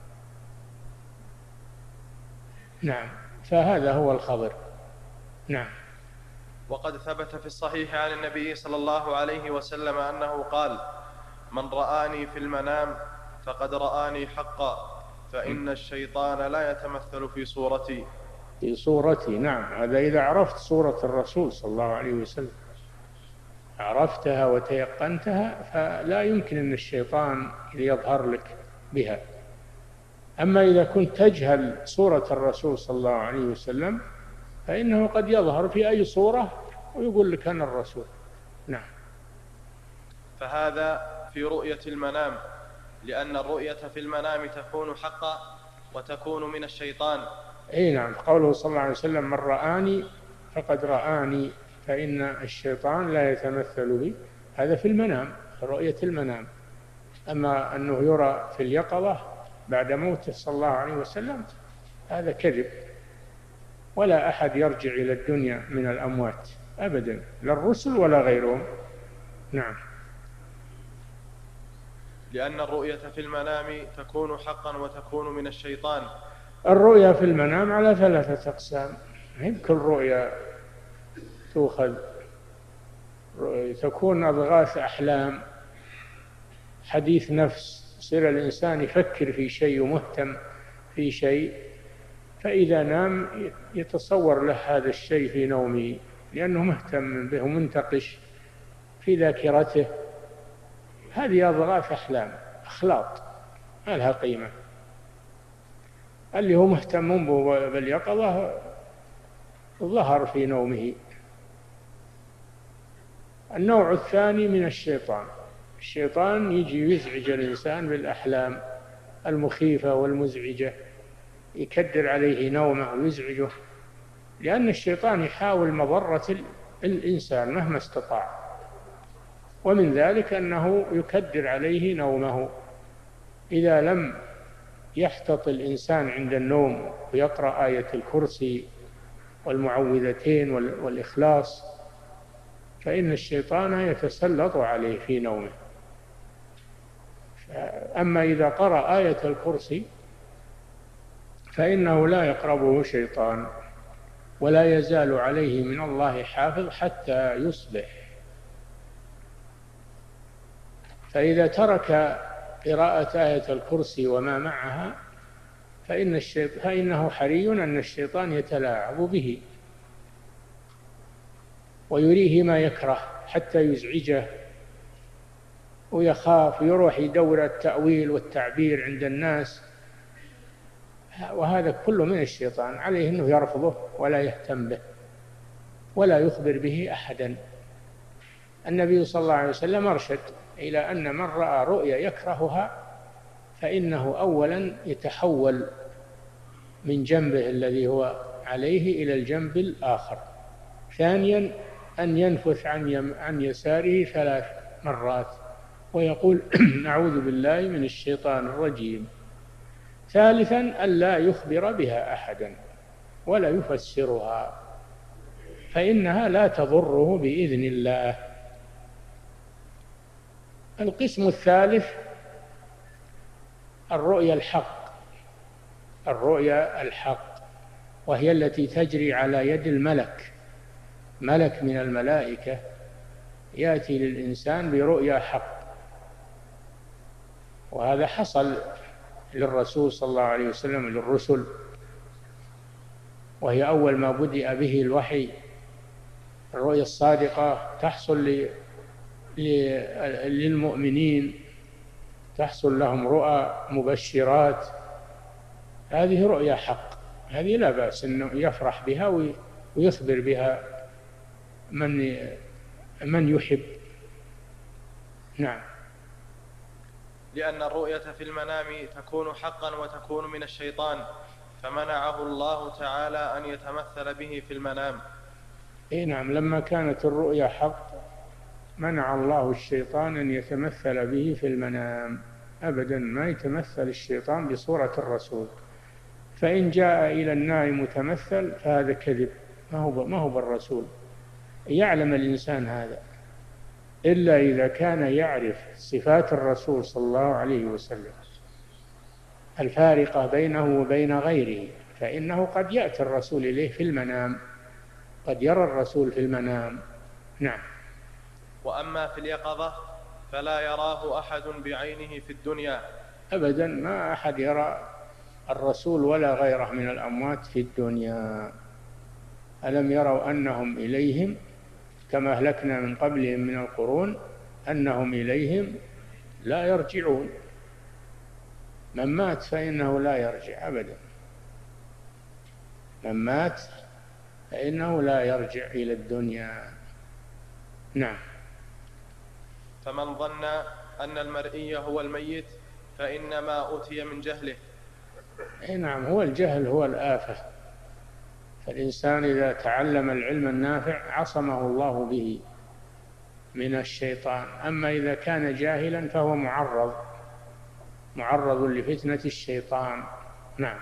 نعم. فهذا هو الخضر. نعم. وقد ثبت في الصحيح عن النبي صلى الله عليه وسلم أنه قال: من رآني في المنام فقد رآني حقا، فإن الشيطان لا يتمثل في صورتي. في صورتي. نعم. هذا إذا عرفت صورة الرسول صلى الله عليه وسلم، عرفتها وتيقنتها، فلا يمكن أن الشيطان يظهر لك بها. أما إذا كنت تجهل صورة الرسول صلى الله عليه وسلم فإنه قد يظهر في أي صورة ويقول لك أنا الرسول. نعم. فهذا في رؤية المنام، لأن الرؤية في المنام تكون حقا وتكون من الشيطان. أي نعم. قوله صلى الله عليه وسلم: من رآني فقد رآني، فإن الشيطان لا يتمثل بي. هذا في المنام، رؤية المنام. أما أنه يرى في اليقظة بعد موته صلى الله عليه وسلم هذا كذب، ولا أحد يرجع إلى الدنيا من الأموات أبدا، لا الرسل ولا غيرهم. نعم. لأن الرؤية في المنام تكون حقا وتكون من الشيطان. الرؤيا في المنام على ثلاثة أقسام، هي كل رؤيا تؤخذ، تكون أضغاث أحلام، حديث نفس، يصير الإنسان يفكر في شيء ومهتم في شيء، فإذا نام يتصور له هذا الشيء في نومه لأنه مهتم به ومنتقش في ذاكرته. هذه أضغاث أحلام، أخلاط ما لها قيمة. اللي هو مهتم باليقظة ظهر في نومه. النوع الثاني من الشيطان، الشيطان يجي يزعج الإنسان بالأحلام المخيفة والمزعجة، يكدر عليه نومه ويزعجه، لأن الشيطان يحاول مضرة الإنسان مهما استطاع، ومن ذلك أنه يكدر عليه نومه. إذا لم يحتط الإنسان عند النوم ويقرأ آية الكرسي والمعوذتين والإخلاص فإن الشيطان يتسلط عليه في نومه. أما إذا قرأ آية الكرسي فإنه لا يقربه شيطان ولا يزال عليه من الله حافظ حتى يصبح. فإذا ترك قراءة آية الكرسي وما معها فإن الشيطان فإنه حري أن الشيطان يتلاعب به ويريه ما يكره حتى يزعجه ويخاف، يروح يدور التأويل والتعبير عند الناس، وهذا كله من الشيطان. عليه أنه يرفضه ولا يهتم به ولا يخبر به أحدا. النبي صلى الله عليه وسلم أرشد إلى أن من رأى رؤيا يكرهها فإنه أولا يتحول من جنبه الذي هو عليه إلى الجنب الآخر، ثانيا أن ينفث عن عن يساره ثلاث مرات ويقول أعوذ بالله من الشيطان الرجيم، ثالثا ألا يخبر بها أحدا ولا يفسرها فإنها لا تضره بإذن الله. القسم الثالث الرؤيا الحق، الرؤيا الحق وهي التي تجري على يد الملك، ملك من الملائكة يأتي للإنسان برؤيا حق، وهذا حصل للرسول صلى الله عليه وسلم للرسل، وهي أول ما بدأ به الوحي. الرؤيا الصادقة تحصل للمؤمنين، تحصل لهم رؤى مبشرات، هذه رؤيا حق، هذه لا بأس أنه يفرح بها ويخبر بها من من يحب. نعم. لأن الرؤية في المنام تكون حقا وتكون من الشيطان، فمنعه الله تعالى أن يتمثل به في المنام. إيه نعم، لما كانت الرؤيا حق منع الله الشيطان أن يتمثل به في المنام أبدا، ما يتمثل الشيطان بصورة الرسول، فإن جاء إلى النائم متمثل فهذا كذب، ما هو ما هو بالرسول. يعلم الإنسان هذا إلا إذا كان يعرف صفات الرسول صلى الله عليه وسلم الفارقة بينه وبين غيره، فإنه قد يأتي الرسول إليه في المنام، قد يرى الرسول في المنام. نعم. وأما في اليقظة فلا يراه أحد بعينه في الدنيا أبدا، ما أحد يرى الرسول ولا غيره من الأموات في الدنيا. ألم يروا أنهم إليهم كما أهلكنا من قبلهم من القرون أنهم إليهم لا يرجعون. من مات فإنه لا يرجع أبدا، من مات فإنه لا يرجع إلى الدنيا. نعم. فمن ظن أن المرئي هو الميت فإنما أتي من جهله. نعم، هو الجهل هو الآفة، فالإنسان إذا تعلم العلم النافع عصمه الله به من الشيطان، أما إذا كان جاهلا فهو معرض معرض لفتنة الشيطان. نعم.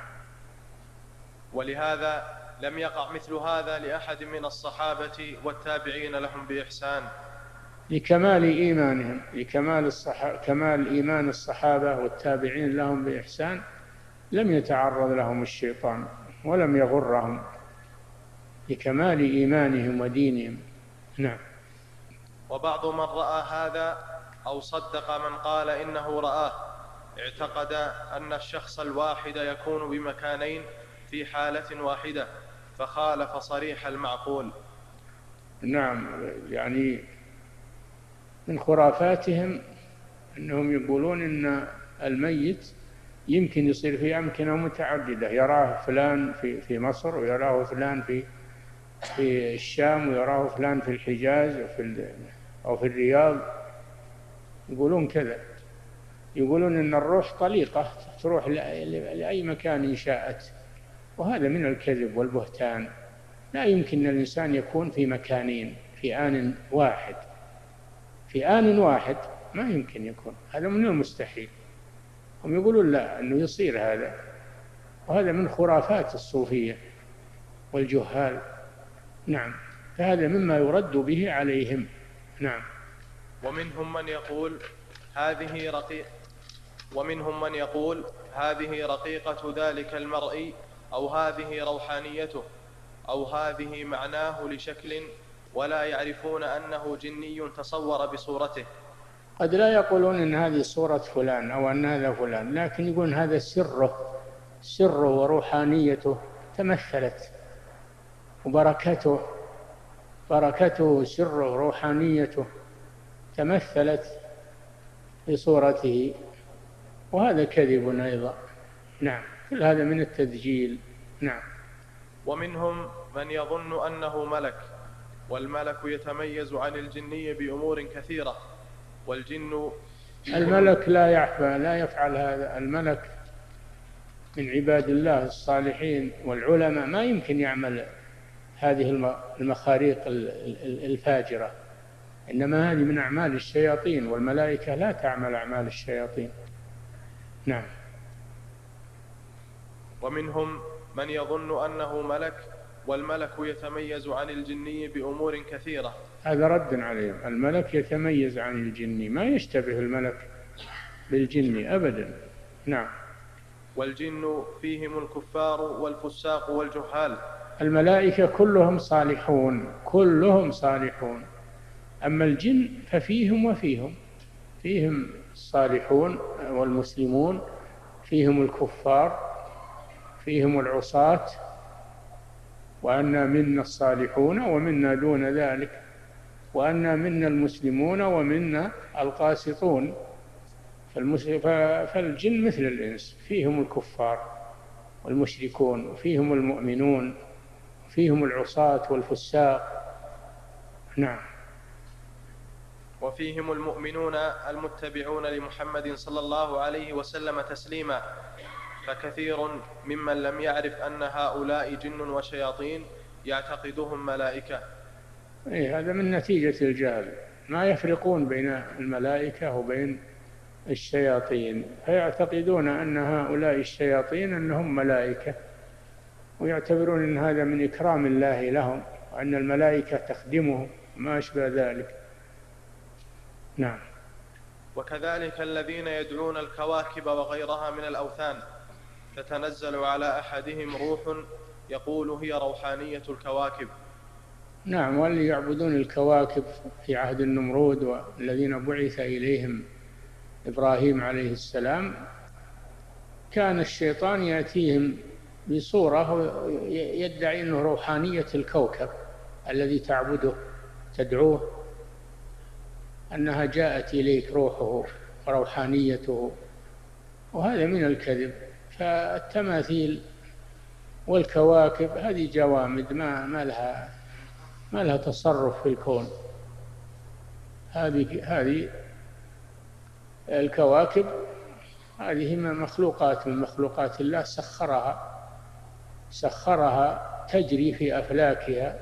ولهذا لم يقع مثل هذا لأحد من الصحابة والتابعين لهم بإحسان، لكمال إيمانهم، لكمال الصحابة، كمال إيمان الصحابة والتابعين لهم بإحسان، لم يتعرض لهم الشيطان ولم يغرهم، لكمال إيمانهم ودينهم. نعم. وبعض من رأى هذا أو صدق من قال إنه رآه اعتقد أن الشخص الواحد يكون بمكانين في حالة واحدة، فخالف صريح المعقول. نعم، يعني من خرافاتهم أنهم يقولون أن الميت يمكن يصير في أمكنة متعددة، يراه فلان في في مصر، ويراه فلان في في الشام، ويراه فلان في الحجاز أو في أو في الرياض. يقولون كذا، يقولون أن الروح طليقة تروح لأي مكان إن شاءت، وهذا من الكذب والبهتان. لا يمكن أن الإنسان يكون في مكانين في آن واحد، في آن واحد ما يمكن يكون، هذا من المستحيل. هم يقولون لا، أنه يصير هذا، وهذا من خرافات الصوفية والجهال. نعم، فهذا مما يرد به عليهم. نعم. ومنهم من يقول هذه رقيق ومنهم من يقول هذه رقيقة ذلك المرئي، أو هذه روحانيته، أو هذه معناه لشكل، ولا يعرفون أنه جني تصور بصورته. قد لا يقولون إن هذه صورة فلان أو أن هذا فلان، لكن يقولون هذا سره سره وروحانيته تمثلت، وبركته بركته سره روحانيته تمثلت في صورته، وهذا كذب أيضا. نعم، كل هذا من التدجيل. نعم. ومنهم من يظن أنه ملك، والملك يتميز عن الجني بأمور كثيرة، والجن الملك لا يفعل لا يفعل هذا. الملك من عباد الله الصالحين والعلماء، ما يمكن يعمل هذه المخاريق الفاجرة، إنما هذه من أعمال الشياطين، والملائكة لا تعمل أعمال الشياطين. نعم. ومنهم من يظن أنه ملك، والملك يتميز عن الجني بأمور كثيرة. هذا رد عليهم. الملك يتميز عن الجني، ما يشتبه الملك بالجني أبدا. نعم. والجن فيهم الكفار والفساق والجهال. الملائكة كلهم صالحون، كلهم صالحون، أما الجن ففيهم وفيهم، فيهم الصالحون والمسلمون، فيهم الكفار، فيهم العصاة، وأنا منا الصالحون ومنا دون ذلك، وأنا منا المسلمون ومنا القاسطون. فالجن مثل الإنس، فيهم الكفار والمشركون، وفيهم المؤمنون، وفيهم العصاة والفساق. نعم. وفيهم المؤمنون المتبعون لمحمد صلى الله عليه وسلم تسليما، فكثير ممن لم يعرف أن هؤلاء جن وشياطين يعتقدهم ملائكة. إيه، هذا من نتيجة الجهل، ما يفرقون بين الملائكة وبين الشياطين، فيعتقدون أن هؤلاء الشياطين أنهم ملائكة، ويعتبرون أن هذا من إكرام الله لهم، وأن الملائكة تخدمهم، ما أشبه ذلك. نعم. وكذلك الذين يدعون الكواكب وغيرها من الأوثان، تتنزل على أحدهم روح يقول هي روحانية الكواكب. نعم. واللي يعبدون الكواكب في عهد النمرود والذين بعث إليهم إبراهيم عليه السلام، كان الشيطان يأتيهم بصورة يدعي أنه روحانية الكوكب الذي تعبده تدعوه، أنها جاءت إليك روحه وروحانيته، وهذا من الكذب. فالتماثيل والكواكب هذه جوامد ما ما لها ما لها تصرف في الكون. هذه هذه الكواكب هذه مخلوقات من مخلوقات الله، سخرها سخرها تجري في أفلاكها،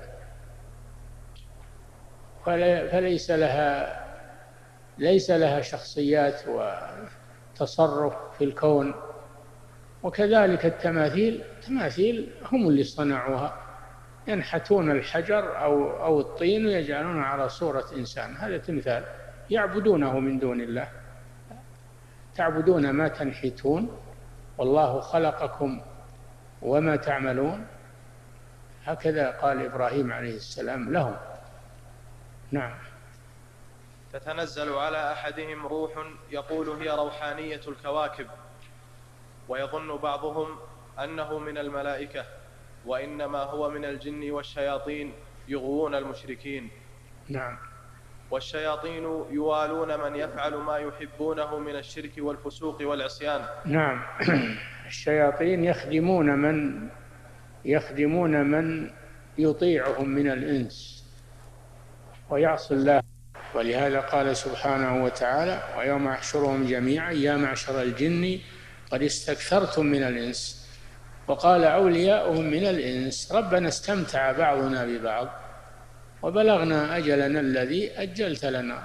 فليس لها ليس لها شخصيات وتصرف في الكون. وكذلك التماثيل، تماثيل هم اللي صنعوها، ينحتون الحجر أو أو الطين ويجعلونه على صورة إنسان، هذا تمثال يعبدونه من دون الله. تعبدون ما تنحتون والله خلقكم وما تعملون، هكذا قال إبراهيم عليه السلام لهم. نعم. تتنزل على أحدهم روح يقول هي روحانية الكواكب، ويظن بعضهم أنه من الملائكة، وإنما هو من الجن والشياطين يغوون المشركين. نعم. والشياطين يوالون من يفعل ما يحبونه من الشرك والفسوق والعصيان. نعم. الشياطين يخدمون من يخدمون من يطيعهم من الإنس ويعصي الله، ولهذا قال سبحانه وتعالى: ويوم يحشرهم جميعا يا معشر الجن قد استكثرتم من الإنس. وقال أولياؤهم من الإنس ربنا استمتع بعضنا ببعض وبلغنا أجلنا الذي أجلت لنا.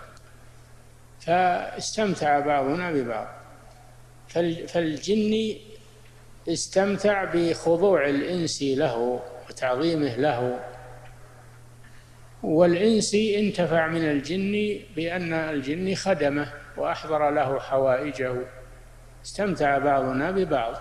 فاستمتع بعضنا ببعض، فالجن استمتع بخضوع الإنس له وتعظيمه له، والإنس انتفع من الجن بأن الجن خدمه وأحضر له حوائجه. استمتع بعضنا ببعض،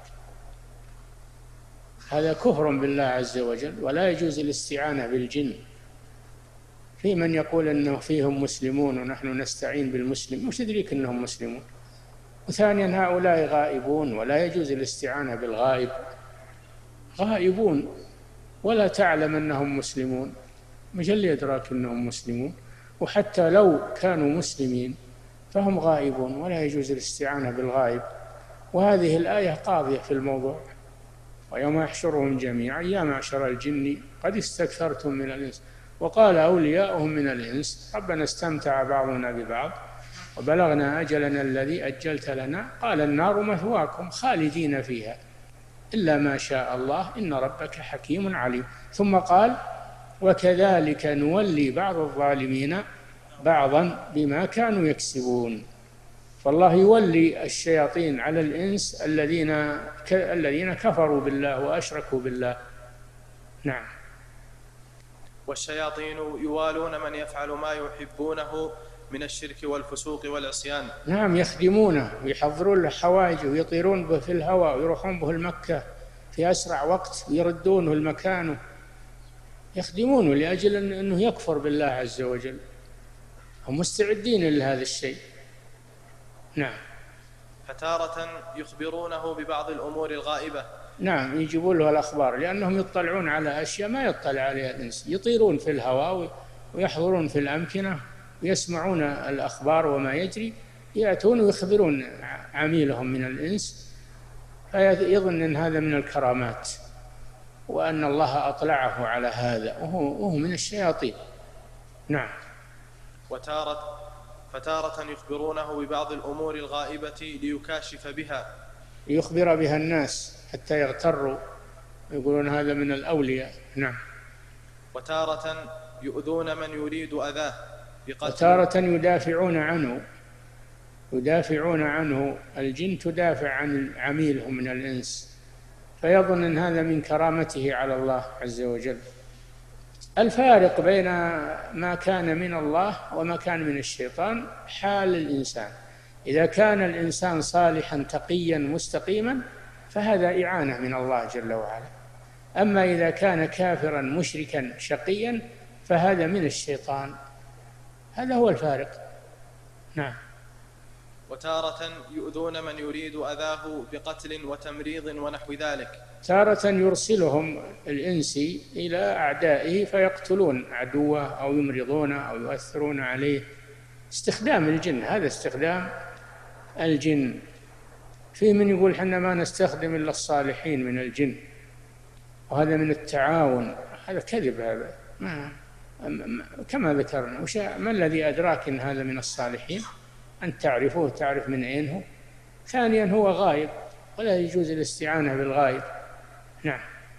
هذا كفر بالله عز وجل، ولا يجوز الاستعانة بالجن. في من يقول أنه فيهم مسلمون ونحن نستعين بالمسلم، مش تدريك أنهم مسلمون. وثانيا هؤلاء غائبون، ولا يجوز الاستعانة بالغائب، غائبون ولا تعلم أنهم مسلمون، مش اللي يدراك أنهم مسلمون؟ وحتى لو كانوا مسلمين فهم غائبون، ولا يجوز الاستعانة بالغائب. وهذه الآية قاضية في الموضوع. ويوم يحشرهم جميعا يا معشر الجن قد استكثرتم من الإنس وقال أولياؤهم من الإنس ربنا استمتع بعضنا ببعض وبلغنا أجلنا الذي أجلت لنا قال النار مثواكم خالدين فيها إلا ما شاء الله إن ربك حكيم عليم. ثم قال وكذلك نولي بعض الظالمين بعضا بما كانوا يكسبون. فالله يولي الشياطين على الإنس الذين الذين كفروا بالله وأشركوا بالله. نعم. والشياطين يوالون من يفعل ما يحبونه من الشرك والفسوق والعصيان. نعم، يخدمونه ويحضرون له حوائج ويطيرون به في الهواء ويروحون به المكة في أسرع وقت ويردونه المكانه، يخدمونه لأجل أنه يكفر بالله عز وجل. هم مستعدين لهذا الشيء. نعم. فتارة يخبرونه ببعض الأمور الغائبة. نعم، يجيبون له الأخبار لأنهم يطلعون على أشياء ما يطلع عليها الإنس، يطيرون في الهواء ويحضرون في الأمكنة ويسمعون الأخبار وما يجري، يأتون ويخبرون عميلهم من الإنس فيظن أن هذا من الكرامات وأن الله أطلعه على هذا وهو, وهو من الشياطين. نعم. وتارة فتارة يخبرونه ببعض الأمور الغائبة ليكاشف بها، يخبر بها الناس حتى يغتروا يقولون هذا من الأولياء. نعم. وتارة يؤذون من يريد أذاه بقتل. وتارة يدافعون عنه يدافعون عنه الجن تدافع عن عميلهم من الإنس فيظن أن هذا من كرامته على الله عز وجل. الفارق بين ما كان من الله وما كان من الشيطان حال الإنسان. إذا كان الإنسان صالحا تقيا مستقيما فهذا إعانة من الله جل وعلا، أما إذا كان كافرا مشركا شقيا فهذا من الشيطان. هذا هو الفارق. نعم. وتارة يؤذون من يريد أذاه بقتل وتمريض ونحو ذلك. تارة يرسلهم الإنسي إلى أعدائه فيقتلون عدوه أو يمرضونه أو يؤثرون عليه. استخدام الجن، هذا استخدام الجن. في من يقول حنا ما نستخدم إلا الصالحين من الجن وهذا من التعاون، هذا كذب. هذا ما كما ذكرنا. وش ما الذي أدراك أن هذا من الصالحين؟ أن تعرفوه، تعرف من أين هو. ثانيا هو غائب ولا يجوز الاستعانة بالغائب. نعم.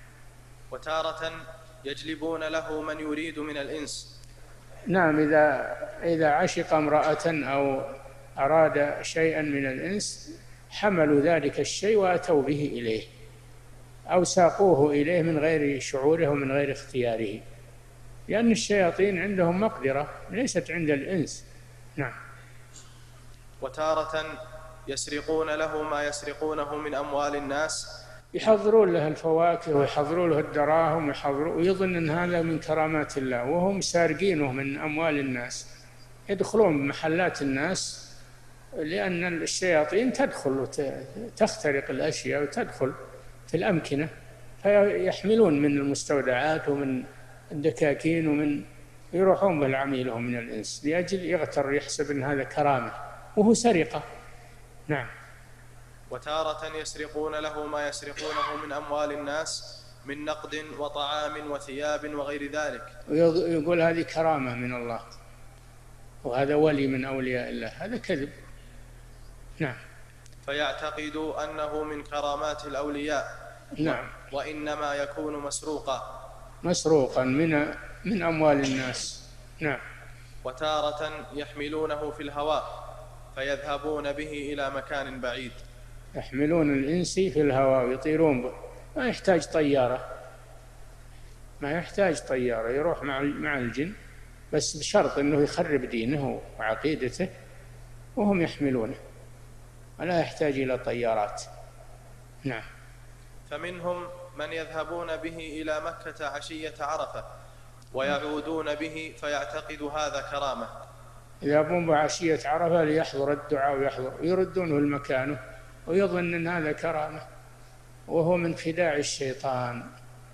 وتارة يجلبون له من يريد من الإنس. نعم، إذا إذا عشق امرأة أو أراد شيئا من الإنس حملوا ذلك الشيء وأتوا به إليه أو ساقوه إليه من غير شعوره ومن غير اختياره، لأن الشياطين عندهم مقدرة ليست عند الإنس. نعم. وتارة يسرقون له ما يسرقونه من أموال الناس. يحضرون له الفواكه ويحضرون له الدراهم ويظن أن هذا من كرامات الله وهم سارقينه من أموال الناس. يدخلون بمحلات الناس لأن الشياطين تدخل وتخترق الأشياء وتدخل في الأمكنة فيحملون من المستودعات ومن الدكاكين ومن يروحون بالعميلهم من الإنس لأجل يغتر يحسب أن هذا كرامة وهو سرقة. نعم. وتارة يسرقون له ما يسرقونه من أموال الناس من نقد وطعام وثياب وغير ذلك، ويقول هذه كرامة من الله وهذا ولي من أولياء الله. هذا كذب. نعم. فيعتقد أنه من كرامات الأولياء. نعم. وإنما يكون مسروقا مسروقا من من أموال الناس. نعم. وتارة يحملونه في الهواء فيذهبون به إلى مكان بعيد. يحملون الإنسي في الهواء ويطيرون به، ما يحتاج طيارة، ما يحتاج طيارة، يروح مع مع الجن بس بشرط أنه يخرب دينه وعقيدته وهم يحملونه ولا يحتاج إلى طيارات. نعم. فمنهم من يذهبون به إلى مكة عشية عرفة ويعودون به فيعتقد هذا كرامة. يذهبون بعشية عرفة ليحضر الدعاء ويحضر ويردونه المكانه ويظن أن هذا كرامة وهو من خداع الشيطان.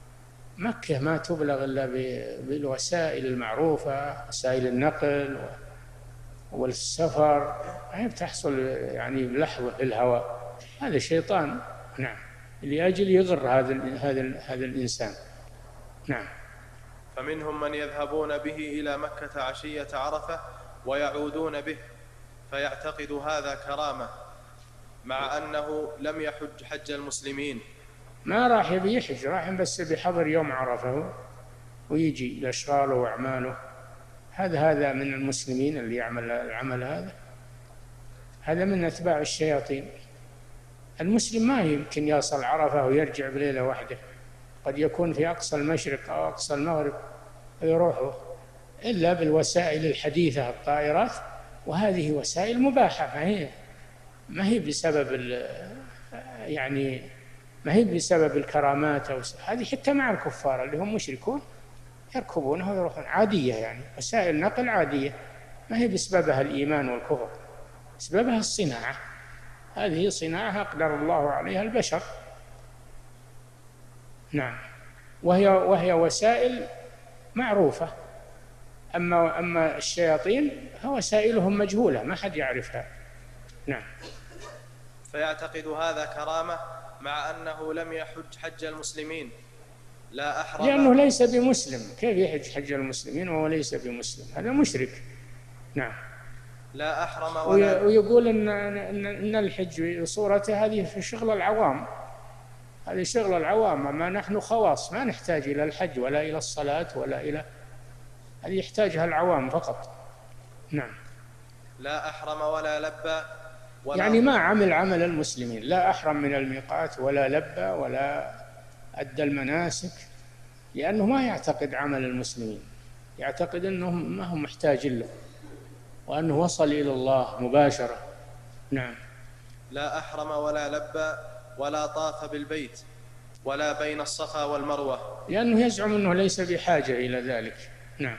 مكة ما تبلغ إلا بالوسائل المعروفة، وسائل النقل والسفر، ما بتحصل يعني بلحظة في الهواء. هذا شيطان، نعم، لأجل يغر هذا هذا هذا الإنسان. نعم. فمنهم من يذهبون به إلى مكة عشية عرفة ويعودون به فيعتقد هذا كرامة، مع أنه لم يحج حج المسلمين. ما راح يبي يحج، راح بس بحضر يوم عرفه ويجي لأشغاله وأعماله. هذا هذا من المسلمين اللي يعمل العمل هذا، هذا من أتباع الشياطين. المسلم ما يمكن يصل عرفة ويرجع بليلة واحدة، قد يكون في أقصى المشرق أو أقصى المغرب ويروحه إلا بالوسائل الحديثة، الطائرات، وهذه وسائل مباحة، ما هي ما هي بسبب يعني ما هي بسبب الكرامات أو هذه. حتى مع الكفار اللي هم مشركون يركبونها ويروحون، عادية، يعني وسائل نقل عادية، ما هي بسببها الإيمان والكفر، سببها الصناعة. هذه صناعة أقدر الله عليها البشر. نعم. وهي وهي وسائل معروفة. أما أما الشياطين فوسائلهم مجهولة، ما حد يعرفها. نعم. فيعتقد هذا كرامة، مع أنه لم يحج حج المسلمين، لا أحرم، لأنه ليس بمسلم. كيف يحج حج المسلمين وهو ليس بمسلم؟ هذا مشرك. نعم. لا أحرم ولا ويقول إن إن الحج صورته هذه في شغل العوام، هذه شغل العوام، أما نحن خواص ما نحتاج إلى الحج ولا إلى الصلاة ولا إلى، هذه يحتاجها العوام فقط. نعم. لا أحرم ولا لبى ولا يعني ما عمل عمل المسلمين، لا أحرم من الميقات ولا لبى ولا أدى المناسك، لأنه ما يعتقد عمل المسلمين، يعتقد أنهم ما هم محتاج له، وأنه وصل إلى الله مباشرة. نعم. لا أحرم ولا لبى ولا طاف بالبيت ولا بين الصفا والمروة، لأنه يزعم أنه ليس بحاجة إلى ذلك. نعم.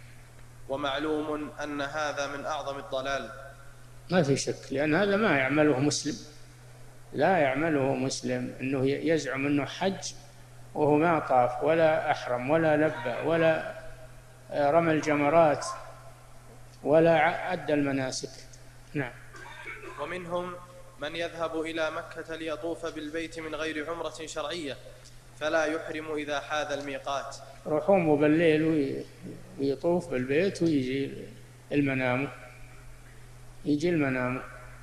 ومعلوم أن هذا من أعظم الضلال، ما في شك، لأن هذا ما يعمله مسلم، لا يعمله مسلم، أنه يزعم أنه حج وهو ما طاف ولا أحرم ولا لبى ولا رمى الجمرات ولا أدى المناسك. نعم. ومنهم من يذهب إلى مكة ليطوف بالبيت من غير عمرة شرعية فلا يحرم إذا حاذ الميقات. روحهم بالليل ويطوف بالبيت ويجي المنام، يجي المنام،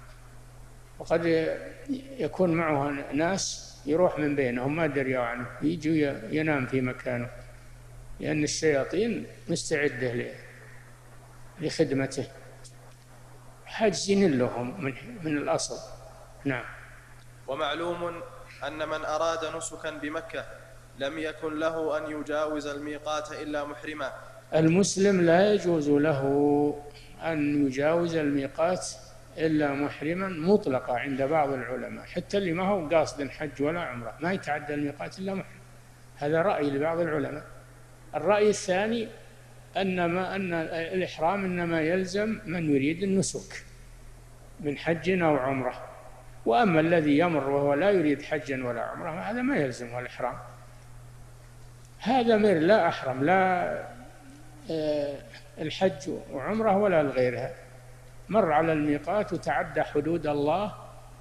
وقد يكون معه ناس يروح من بينهم ما دريوا عنه، يجي ينام في مكانه، لأن الشياطين مستعدة لخدمته، حاجزين لهم من, من الأصل. نعم. ومعلوم أن من أراد نسكا بمكة لم يكن له أن يجاوز الميقات إلا محرما. المسلم لا يجوز له أن يجاوز الميقات إلا محرما مطلقا عند بعض العلماء، حتى اللي ما هو قاصد حج ولا عمره ما يتعدى الميقات إلا محرم. هذا رأي لبعض العلماء. الرأي الثاني أن ما أن الإحرام إنما يلزم من يريد النسك من حج أو عمرة، وأما الذي يمر وهو لا يريد حجا ولا عمرة هذا ما يلزمه الإحرام. هذا مر لا أحرم لا الحج وعمرة ولا غيرها، مر على الميقات وتعدى حدود الله،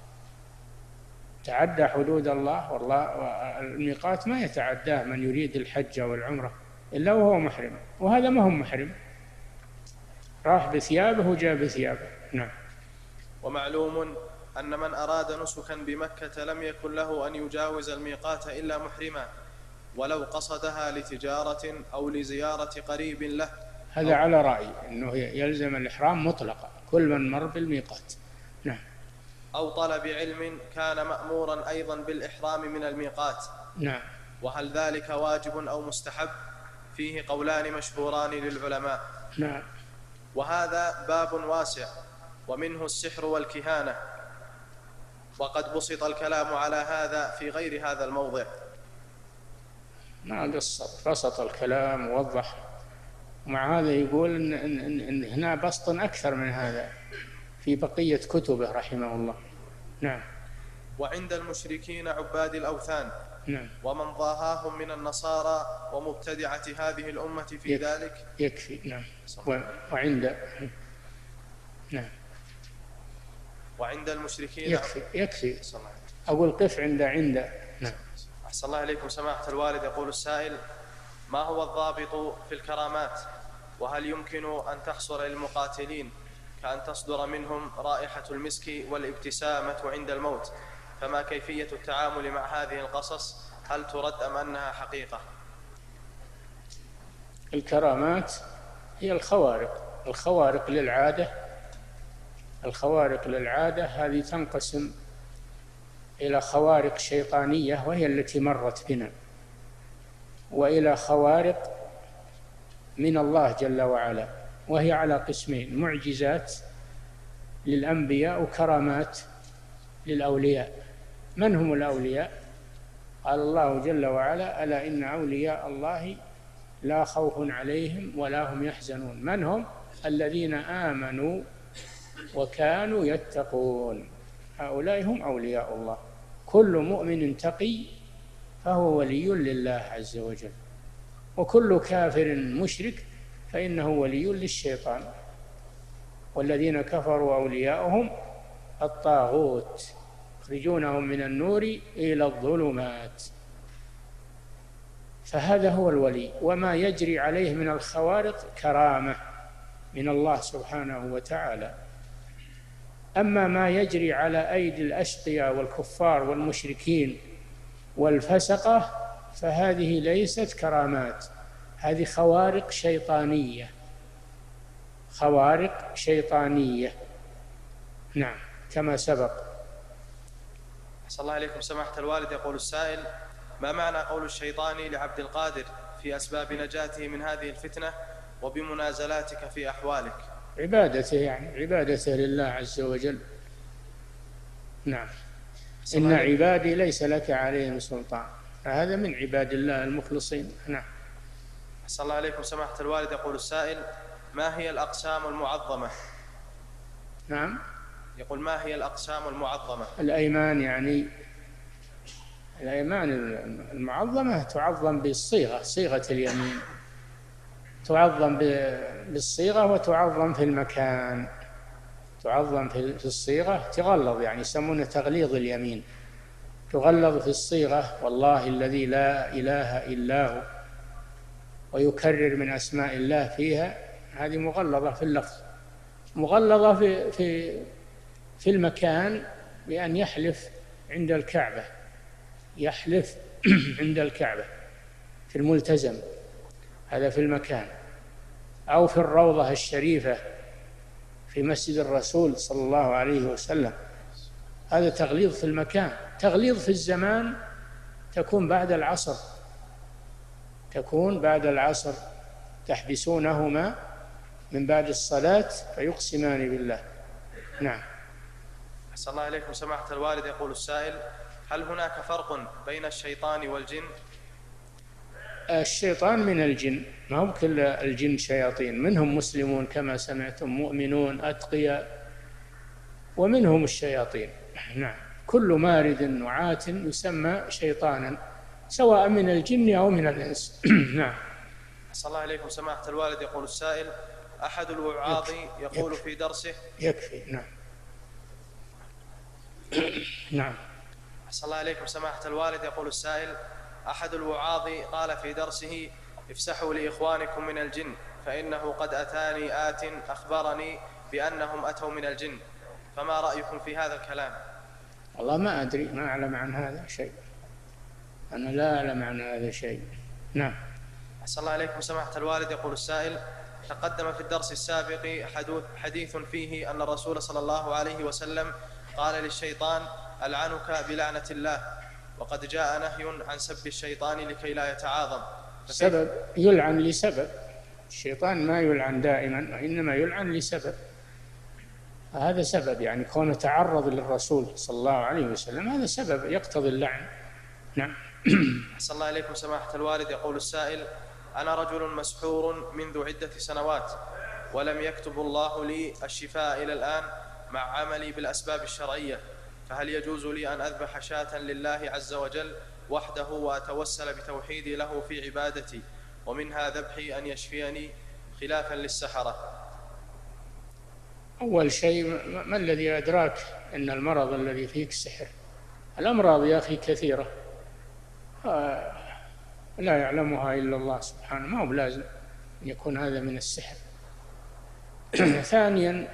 تعدى حدود الله، والله الميقات ما يتعداه من يريد الحج والعمرة إلا وهو محرم، وهذا ما هو محرم، راح بثيابه وجاء بثيابه. نعم. ومعلوم أن من أراد نسكا بمكة لم يكن له أن يجاوز الميقات إلا محرما ولو قصدها لتجارة أو لزيارة قريب له. هذا على رأي أنه يلزم الإحرام مطلقا كل من مر بالميقات. نعم. أو طلب علم كان مأمورا أيضا بالإحرام من الميقات. نعم. وهل ذلك واجب أو مستحب؟ فيه قولان مشهوران للعلماء. نعم. وهذا باب واسع، ومنه السحر والكهانة، وقد بسط الكلام على هذا في غير هذا الموضع. ما قصر، بسط الكلام ووضح، ومع هذا يقول إن, إن, إن هنا بسط أكثر من هذا في بقية كتبه رحمه الله. نعم. وعند المشركين عباد الأوثان نعم. ومن ضاهاهم من النصارى ومبتدعة هذه الأمة في يكفي ذلك يكفي. نعم. وعند نعم وعند المشركين يكفي يكفي أقول قف عند عند نعم. أحسن الله إليكم سماحة الوالد. يقول السائل: ما هو الضابط في الكرامات؟ وهل يمكن أن تحصل للمقاتلين كأن تصدر منهم رائحة المسك والابتسامة عند الموت؟ فما كيفية التعامل مع هذه القصص؟ هل ترد أم أنها حقيقة؟ الكرامات هي الخوارق الخوارق للعادة الخوارق للعادة هذه تنقسم إلى خوارق شيطانية وهي التي مرت بنا، وإلى خوارق من الله جل وعلا وهي على قسمين: معجزات للأنبياء وكرامات للأولياء. من هم الأولياء؟ قال الله جل وعلا: ألا إن أولياء الله لا خوف عليهم ولا هم يحزنون. من هم؟ الذين آمنوا وكانوا يتقون، هؤلاء هم أولياء الله. كل مؤمن تقي فهو ولي لله عز وجل، وكل كافر مشرك فإنه ولي للشيطان. والذين كفروا أولياؤهم الطاغوت يخرجونهم من النور إلى الظلمات. فهذا هو الولي، وما يجري عليه من الخوارق كرامة من الله سبحانه وتعالى. أما ما يجري على أيدي الأشقياء والكفار والمشركين والفسقة فهذه ليست كرامات، هذه خوارق شيطانية خوارق شيطانية نعم، كما سبق. أحسن الله إليكم سماحة الوالد. يقول السائل: ما معنى قول الشيطان لعبد القادر في أسباب نجاته من هذه الفتنة وبمنازلاتك في أحوالك؟ عبادته، يعني عبادته لله عز وجل. نعم. إن عبادي ليس لك عليهم سلطان، هذا من عباد الله المخلصين. نعم. أحسن الله عليكم سماحة الوالد. يقول السائل: ما هي الأقسام المعظمة؟ نعم. يقول: ما هي الأقسام المعظمة؟ الأيمان، يعني الأيمان المعظمة تعظم بالصيغة، صيغة اليمين تعظم بالصيغة وتعظم في المكان. تعظم في الصيغة تغلظ، يعني يسمونه تغليظ اليمين، تغلظ في الصيغة: والله الذي لا إله إلا هو، ويكرر من أسماء الله فيها، هذه مغلظة في اللفظ. مغلظة في في في المكان بأن يحلف عند الكعبة، يحلف عند الكعبة في الملتزم، هذا في المكان، أو في الروضة الشريفة في مسجد الرسول صلى الله عليه وسلم، هذا تغليظ في المكان. تغليظ في الزمان تكون بعد العصر، تكون بعد العصر تحبسونهما من بعد الصلاة فيقسمان بالله. نعم. أحسن الله إليكم سماحة الوالد. يقول السائل: هل هناك فرق بين الشيطان والجن؟ الشيطان من الجن، ما هو كل الجن شياطين، منهم مسلمون كما سمعتم، مؤمنون أتقياء، ومنهم الشياطين. نعم. كل مارد نعات يسمى شيطانا، سواء من الجن أو من الإنس. نعم. أحسن الله إليكم سماحة الوالد. يقول السائل: أحد الوعاظ يقول يكفي. في درسه يكفي. نعم. نعم. أحسن الله إليكم سماحة الوالد. يقول السائل: أحد الوعاظ قال في درسه: افسحوا لإخوانكم من الجن فإنه قد أتاني آت أخبرني بأنهم أتوا من الجن، فما رأيكم في هذا الكلام؟ والله ما أدري، ما أعلم عن هذا شيء، أنا لا أعلم عن هذا شيء. نعم. أحسن الله إليكم سماحة الوالد. يقول السائل: تقدم في الدرس السابق حديث فيه أن الرسول صلى الله عليه وسلم قال للشيطان: ألعنك بلعنة الله، وقد جاء نهي عن سب الشيطان لكي لا يتعاظم. سبب، يلعن لسبب، الشيطان ما يلعن دائما، وإنما يلعن لسبب، هذا سبب، يعني كونه تعرض للرسول صلى الله عليه وسلم هذا سبب يقتضي اللعن. نعم. أحسن الله إليكم سماحة الوالد. يقول السائل: أنا رجل مسحور منذ عدة سنوات، ولم يكتب الله لي الشفاء إلى الآن مع عملي بالأسباب الشرعية، فهل يجوز لي أن أذبح شاة لله عز وجل وحده وأتوسل بتوحيدي له في عبادتي، ومنها ذبحي أن يشفيني خلافا للسحرة. أول شيء، ما الذي أدراك أن المرض الذي فيك سحر؟ الأمراض يا أخي كثيرة لا يعلمها إلا الله سبحانه، ما هو لازم أن يكون هذا من السحر. ثانيا،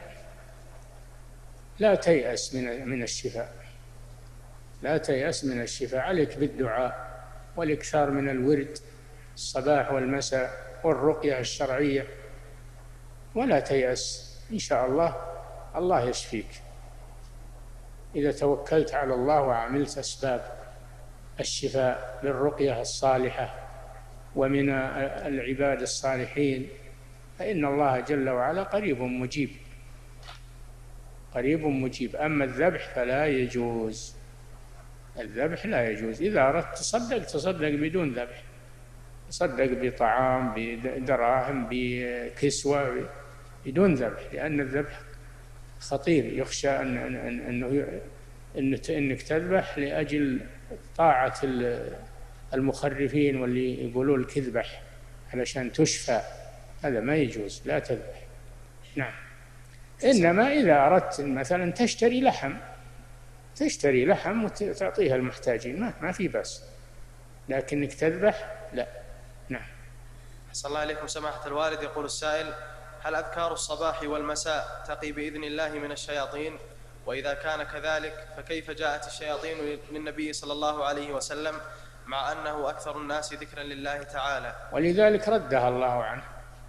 لا تيأس من من الشفاء، لا تيأس من الشفاء، عليك بالدعاء والإكثار من الورد الصباح والمساء والرقية الشرعية، ولا تيأس، إن شاء الله الله يشفيك إذا توكلت على الله وعملت أسباب الشفاء بالرقية الصالحة ومن العباد الصالحين، فإن الله جل وعلا قريب مجيب، قريب مجيب. أما الذبح فلا يجوز، الذبح لا يجوز. إذا أردت تصدق تصدق بدون ذبح، تصدق بطعام، بدراهم، بكسوة، بدون ذبح، لأن الذبح خطير، يخشى أن أنه أنك تذبح لأجل طاعة المخرفين واللي يقولون الكذبح علشان تشفى، هذا ما يجوز، لا تذبح. نعم. إنما إذا أردت مثلا تشتري لحم، تشتري لحم وتعطيها المحتاجين، ما ما في بأس، لكنك تذبح لا. نعم. أحسن الله إليكم سماحة الوالد. يقول السائل: هل أذكار الصباح والمساء تقي بإذن الله من الشياطين؟ وإذا كان كذلك فكيف جاءت الشياطين للنبي صلى الله عليه وسلم مع أنه أكثر الناس ذكرا لله تعالى؟ ولذلك ردها الله عنه،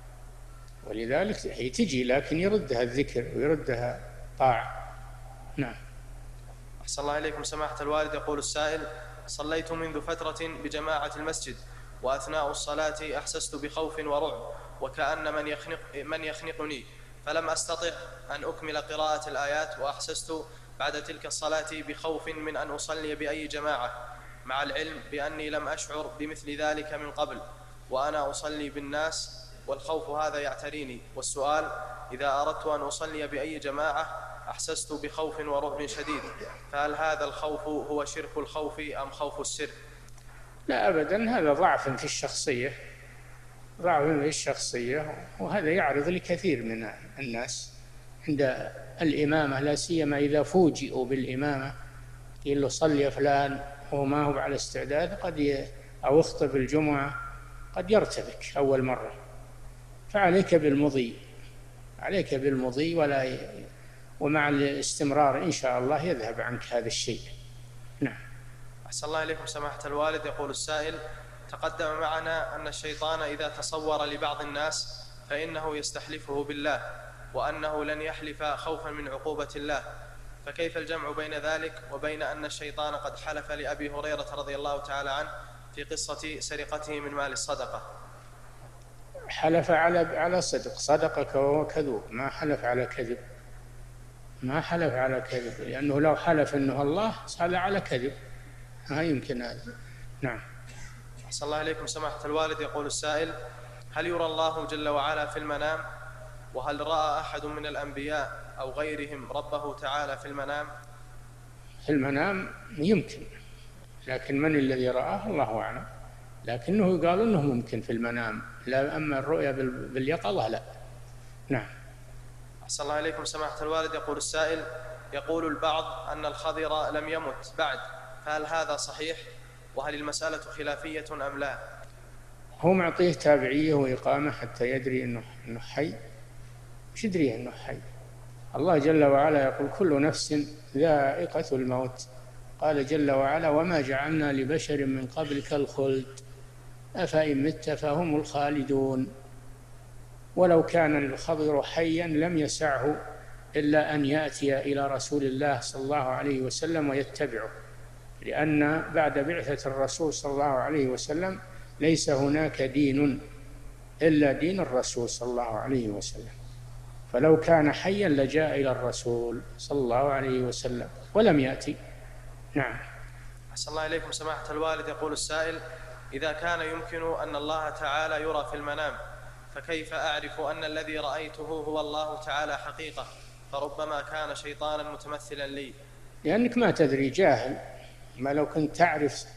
ولذلك هي تجي لكن يردها الذكر ويردها طاعة. نعم. أحسن الله إليكم سماحة الوالد. يقول السائل: صليت منذ فترة بجماعة المسجد، وأثناء الصلاة أحسست بخوف ورعب وكأن من يخنق من يخنقني، فلم أستطع أن أكمل قراءة الآيات، وأحسست بعد تلك الصلاة بخوف من أن أصلي بأي جماعة، مع العلم بأني لم أشعر بمثل ذلك من قبل وأنا أصلي بالناس، والخوف هذا يعتريني. والسؤال: إذا أردت أن أصلي بأي جماعة أحسست بخوف ورعب شديد، فهل هذا الخوف هو شرك الخوف أم خوف السر؟ لا أبدا، هذا ضعف في الشخصية، ضعف في الشخصية، وهذا يعرض لكثير من الناس عند الإمامة، لا سيما إذا فوجئوا بالإمامة، قيل له صلي يا فلان وهو ما هو على استعداد، قد ي... أو اخطب الجمعة، قد يرتبك أول مرة، فعليك بالمضي، عليك بالمضي ولا ي... ومع الاستمرار إن شاء الله يذهب عنك هذا الشيء. نعم. أحسن الله إليكم سماحة الوالد. يقول السائل: تقدم معنا أن الشيطان إذا تصور لبعض الناس فإنه يستحلفه بالله، وأنه لن يحلف خوفا من عقوبة الله، فكيف الجمع بين ذلك وبين أن الشيطان قد حلف لأبي هريرة رضي الله تعالى عنه في قصة سرقته من مال الصدقة؟ حلف على على صدق، صدقك وهو كذوب، ما حلف على كذب، ما حلف على كذب، لأنه لو حلف أنه الله هذا على كذب، ما يمكن هذا. نعم. أحسن الله إليكم سماحة الوالد. يقول السائل: هل يرى الله جل وعلا في المنام؟ وهل رأى أحد من الأنبياء أو غيرهم ربه تعالى في المنام؟ في المنام يمكن، لكن من الذي رآه الله أعلم، لكنه قالوا أنه ممكن في المنام، لا أما الرؤيا باليقظة لا. نعم. أحسن الله إليكم سماحة الوالد. يقول السائل: يقول البعض أن الخضر لم يمت بعد، فهل هذا صحيح؟ وهل المسألة خلافية أم لا؟ هو معطيه تابعية وإقامة حتى يدري أنه أنه حي، مش يدري أنه حي. الله جل وعلا يقول: كل نفس ذائقة الموت، قال جل وعلا: وما جعلنا لبشر من قبلك الخلد أفإن مت فهم الخالدون. ولو كان الخضر حيا لم يسعه إلا أن يأتي إلى رسول الله صلى الله عليه وسلم ويتبعه، لأن بعد بعثة الرسول صلى الله عليه وسلم ليس هناك دين إلا دين الرسول صلى الله عليه وسلم، فلو كان حيا لجاء إلى الرسول صلى الله عليه وسلم ولم يأتي. نعم. أحسن الله إليكم سماحة الوالد. يقول السائل: إذا كان يمكن أن الله تعالى يرى في المنام، فكيف أعرف أن الذي رأيته هو الله تعالى حقيقة؟ فربما كان شيطانا متمثلا لي. لأنك ما تدري، جاهل. ما لو كنت تعرف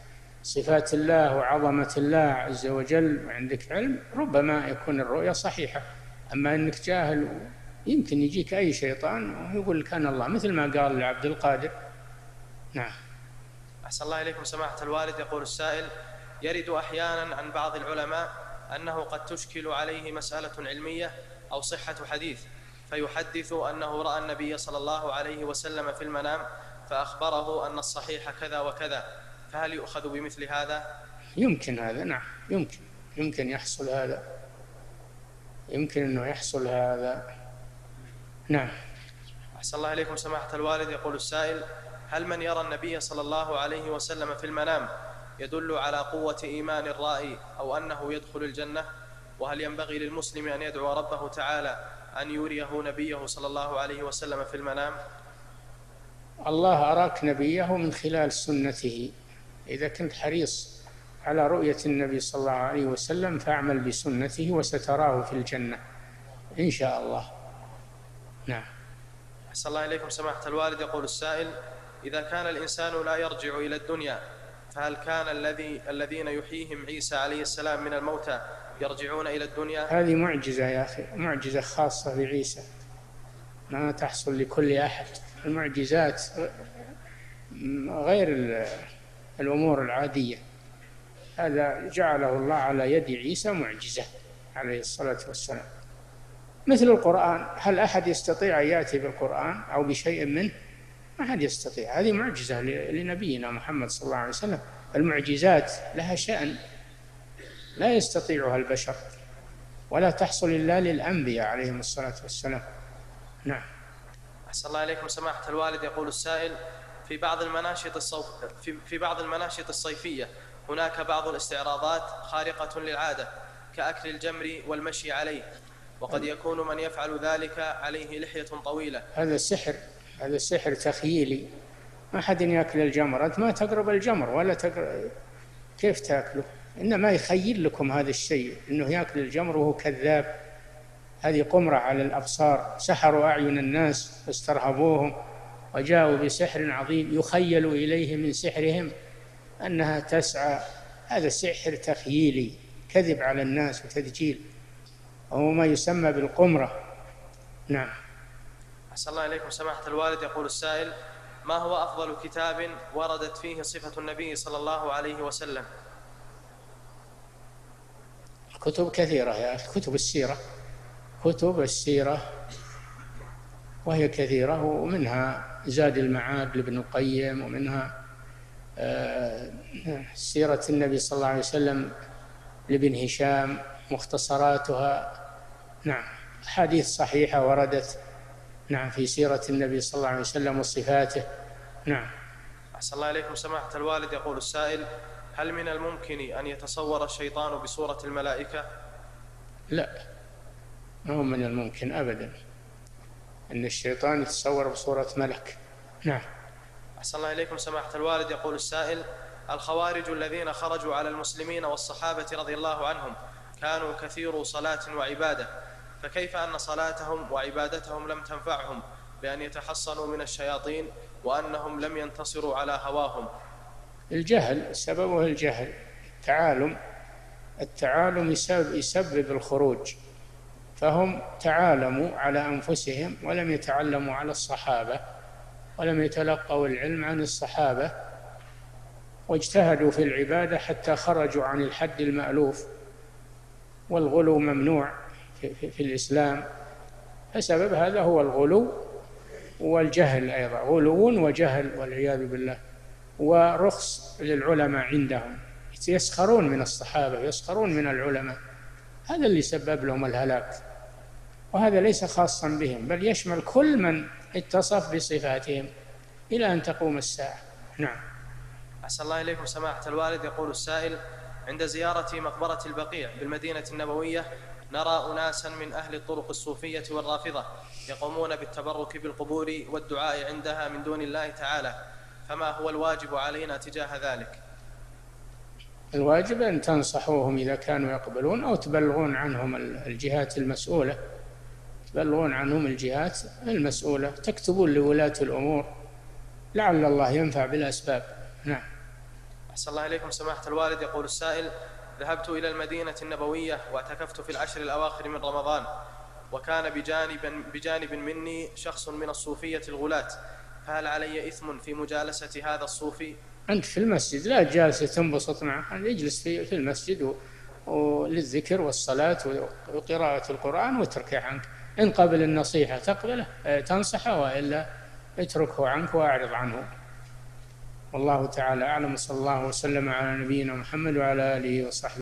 صفات الله وعظمة الله عز وجل وعندك علم، ربما يكون الرؤيا صحيحة. أما أنك جاهل يمكن يجيك أي شيطان ويقول لك أنا الله، مثل ما قال لعبد القادر. نعم. أحسن الله إليكم سماحة الوالد. يقول السائل: يرد أحيانا عن بعض العلماء أنه قد تشكل عليه مسألة علمية أو صحة حديث، فيحدث أنه رأى النبي صلى الله عليه وسلم في المنام فأخبره أن الصحيح كذا وكذا، فهل يؤخذ بمثل هذا؟ يمكن هذا، نعم، يمكن يمكن يحصل هذا، يمكن أنه يحصل هذا. نعم. أحسن الله إليكم سماحة الوالد. يقول السائل: هل من يرى النبي صلى الله عليه وسلم في المنام يدل على قوة إيمان الرائي أو أنه يدخل الجنة؟ وهل ينبغي للمسلم أن يدعو ربه تعالى أن يريه نبيه صلى الله عليه وسلم في المنام؟ الله أراك نبيه من خلال سنته، إذا كنت حريص على رؤية النبي صلى الله عليه وسلم فاعمل بسنته وستراه في الجنة إن شاء الله. نعم. أحسن الله إليكم سماحة الوالد. يقول السائل: إذا كان الإنسان لا يرجع إلى الدنيا، فهل كان الذي الذين يحييهم عيسى عليه السلام من الموتى يرجعون إلى الدنيا؟ هذه معجزة يا أخي، معجزة خاصة بعيسى، ما تحصل لكل أحد. المعجزات غير الأمور العادية، هذا جعله الله على يد عيسى معجزة عليه الصلاة والسلام. مثل القرآن، هل أحد يستطيع أن يأتي بالقرآن أو بشيء منه؟ ما أحد يستطيع. هذه معجزة لنبينا محمد صلى الله عليه وسلم. المعجزات لها شأن لا يستطيعها البشر، ولا تحصل إلا للأنبياء عليهم الصلاة والسلام. نعم. أحسن الله إليكم سماحة الوالد. يقول السائل: في بعض المناشط الصوف في, في بعض المناشط الصيفية هناك بعض الاستعراضات خارقة للعادة كأكل الجمر والمشي عليه، وقد يكون من يفعل ذلك عليه لحية طويلة. هذا سحر، هذا سحر تخييلي. ما حد يأكل الجمر، أنت ما تقرب الجمر ولا تقرب، كيف تأكله؟ إنما يخيل لكم هذا الشيء إنه يأكل الجمر وهو كذاب. هذه قمرة على الأبصار، سحروا أعين الناس فاسترهبوهم وجاءوا بسحر عظيم، يخيل إليه من سحرهم أنها تسعى. هذا سحر تخييلي، كذب على الناس وتدجيل، وهو ما يسمى بالقمرة. نعم. أحسن الله إليكم سماحة الوالد. يقول السائل: ما هو أفضل كتاب وردت فيه صفة النبي صلى الله عليه وسلم؟ كتب كثيرة يا أخي، كتب السيرة، كتب السيرة وهي كثيرة، ومنها زاد المعاد لابن القيم، ومنها سيرة النبي صلى الله عليه وسلم لابن هشام مختصراتها. نعم. أحاديث صحيحة وردت نعم في سيرة النبي صلى الله عليه وسلم وصفاته. نعم. أحسن الله إليكم سماحة الوالد. يقول السائل: هل من الممكن أن يتصور الشيطان بصورة الملائكة؟ لا، ما هو من الممكن أبدا أن الشيطان يتصور بصورة ملك. نعم. أحسن الله إليكم سماحة الوالد. يقول السائل: الخوارج الذين خرجوا على المسلمين والصحابة رضي الله عنهم كانوا كثير صلاة وعبادة، فكيف أن صلاتهم وعبادتهم لم تنفعهم بأن يتحصنوا من الشياطين وأنهم لم ينتصروا على هواهم؟ الجهل، سببه الجهل. التعالم، التعالم يسبب, يسبب الخروج، فهم تعالموا على أنفسهم ولم يتعلموا على الصحابة، ولم يتلقوا العلم عن الصحابة، واجتهدوا في العبادة حتى خرجوا عن الحد المألوف، والغلو ممنوع في, في, في الإسلام. فسبب هذا هو الغلو والجهل، أيضا غلو وجهل والعياذ بالله، ورخص للعلماء عندهم، يسخرون من الصحابة، يسخرون من العلماء. هذا اللي سبب لهم الهلاك، وهذا ليس خاصا بهم، بل يشمل كل من اتصف بصفاتهم إلى أن تقوم الساعة. نعم. أحسن الله إليكم سماحة الوالد. يقول السائل: عند زيارة مقبرة البقيع بالمدينة النبوية نرى أناسا من أهل الطرق الصوفية والرافضة يقومون بالتبرك بالقبور والدعاء عندها من دون الله تعالى، فما هو الواجب علينا تجاه ذلك؟ الواجب أن تنصحوهم إذا كانوا يقبلون، أو تبلغون عنهم الجهات المسؤولة، تبلغون عنهم الجهات المسؤولة، تكتبون لولاة الأمور، لعل الله ينفع بالأسباب. نعم. أحسن الله إليكم سماحة الوالد. يقول السائل: ذهبت إلى المدينة النبوية واعتكفت في العشر الأواخر من رمضان، وكان بجانب, بجانب مني شخص من الصوفية الغلاة، فهل علي إثم في مجالسة هذا الصوفي؟ أنت في المسجد لا جالس تنبسط معه، اجلس في المسجد وللذكر والصلاة وقراءة القرآن واتركه عنك. إن قبل النصيحة تقبله تنصحه، وإلا اتركه عنك وأعرض عنه. والله تعالى أعلم. صلى الله وسلم على نبينا محمد وعلى آله وصحبه.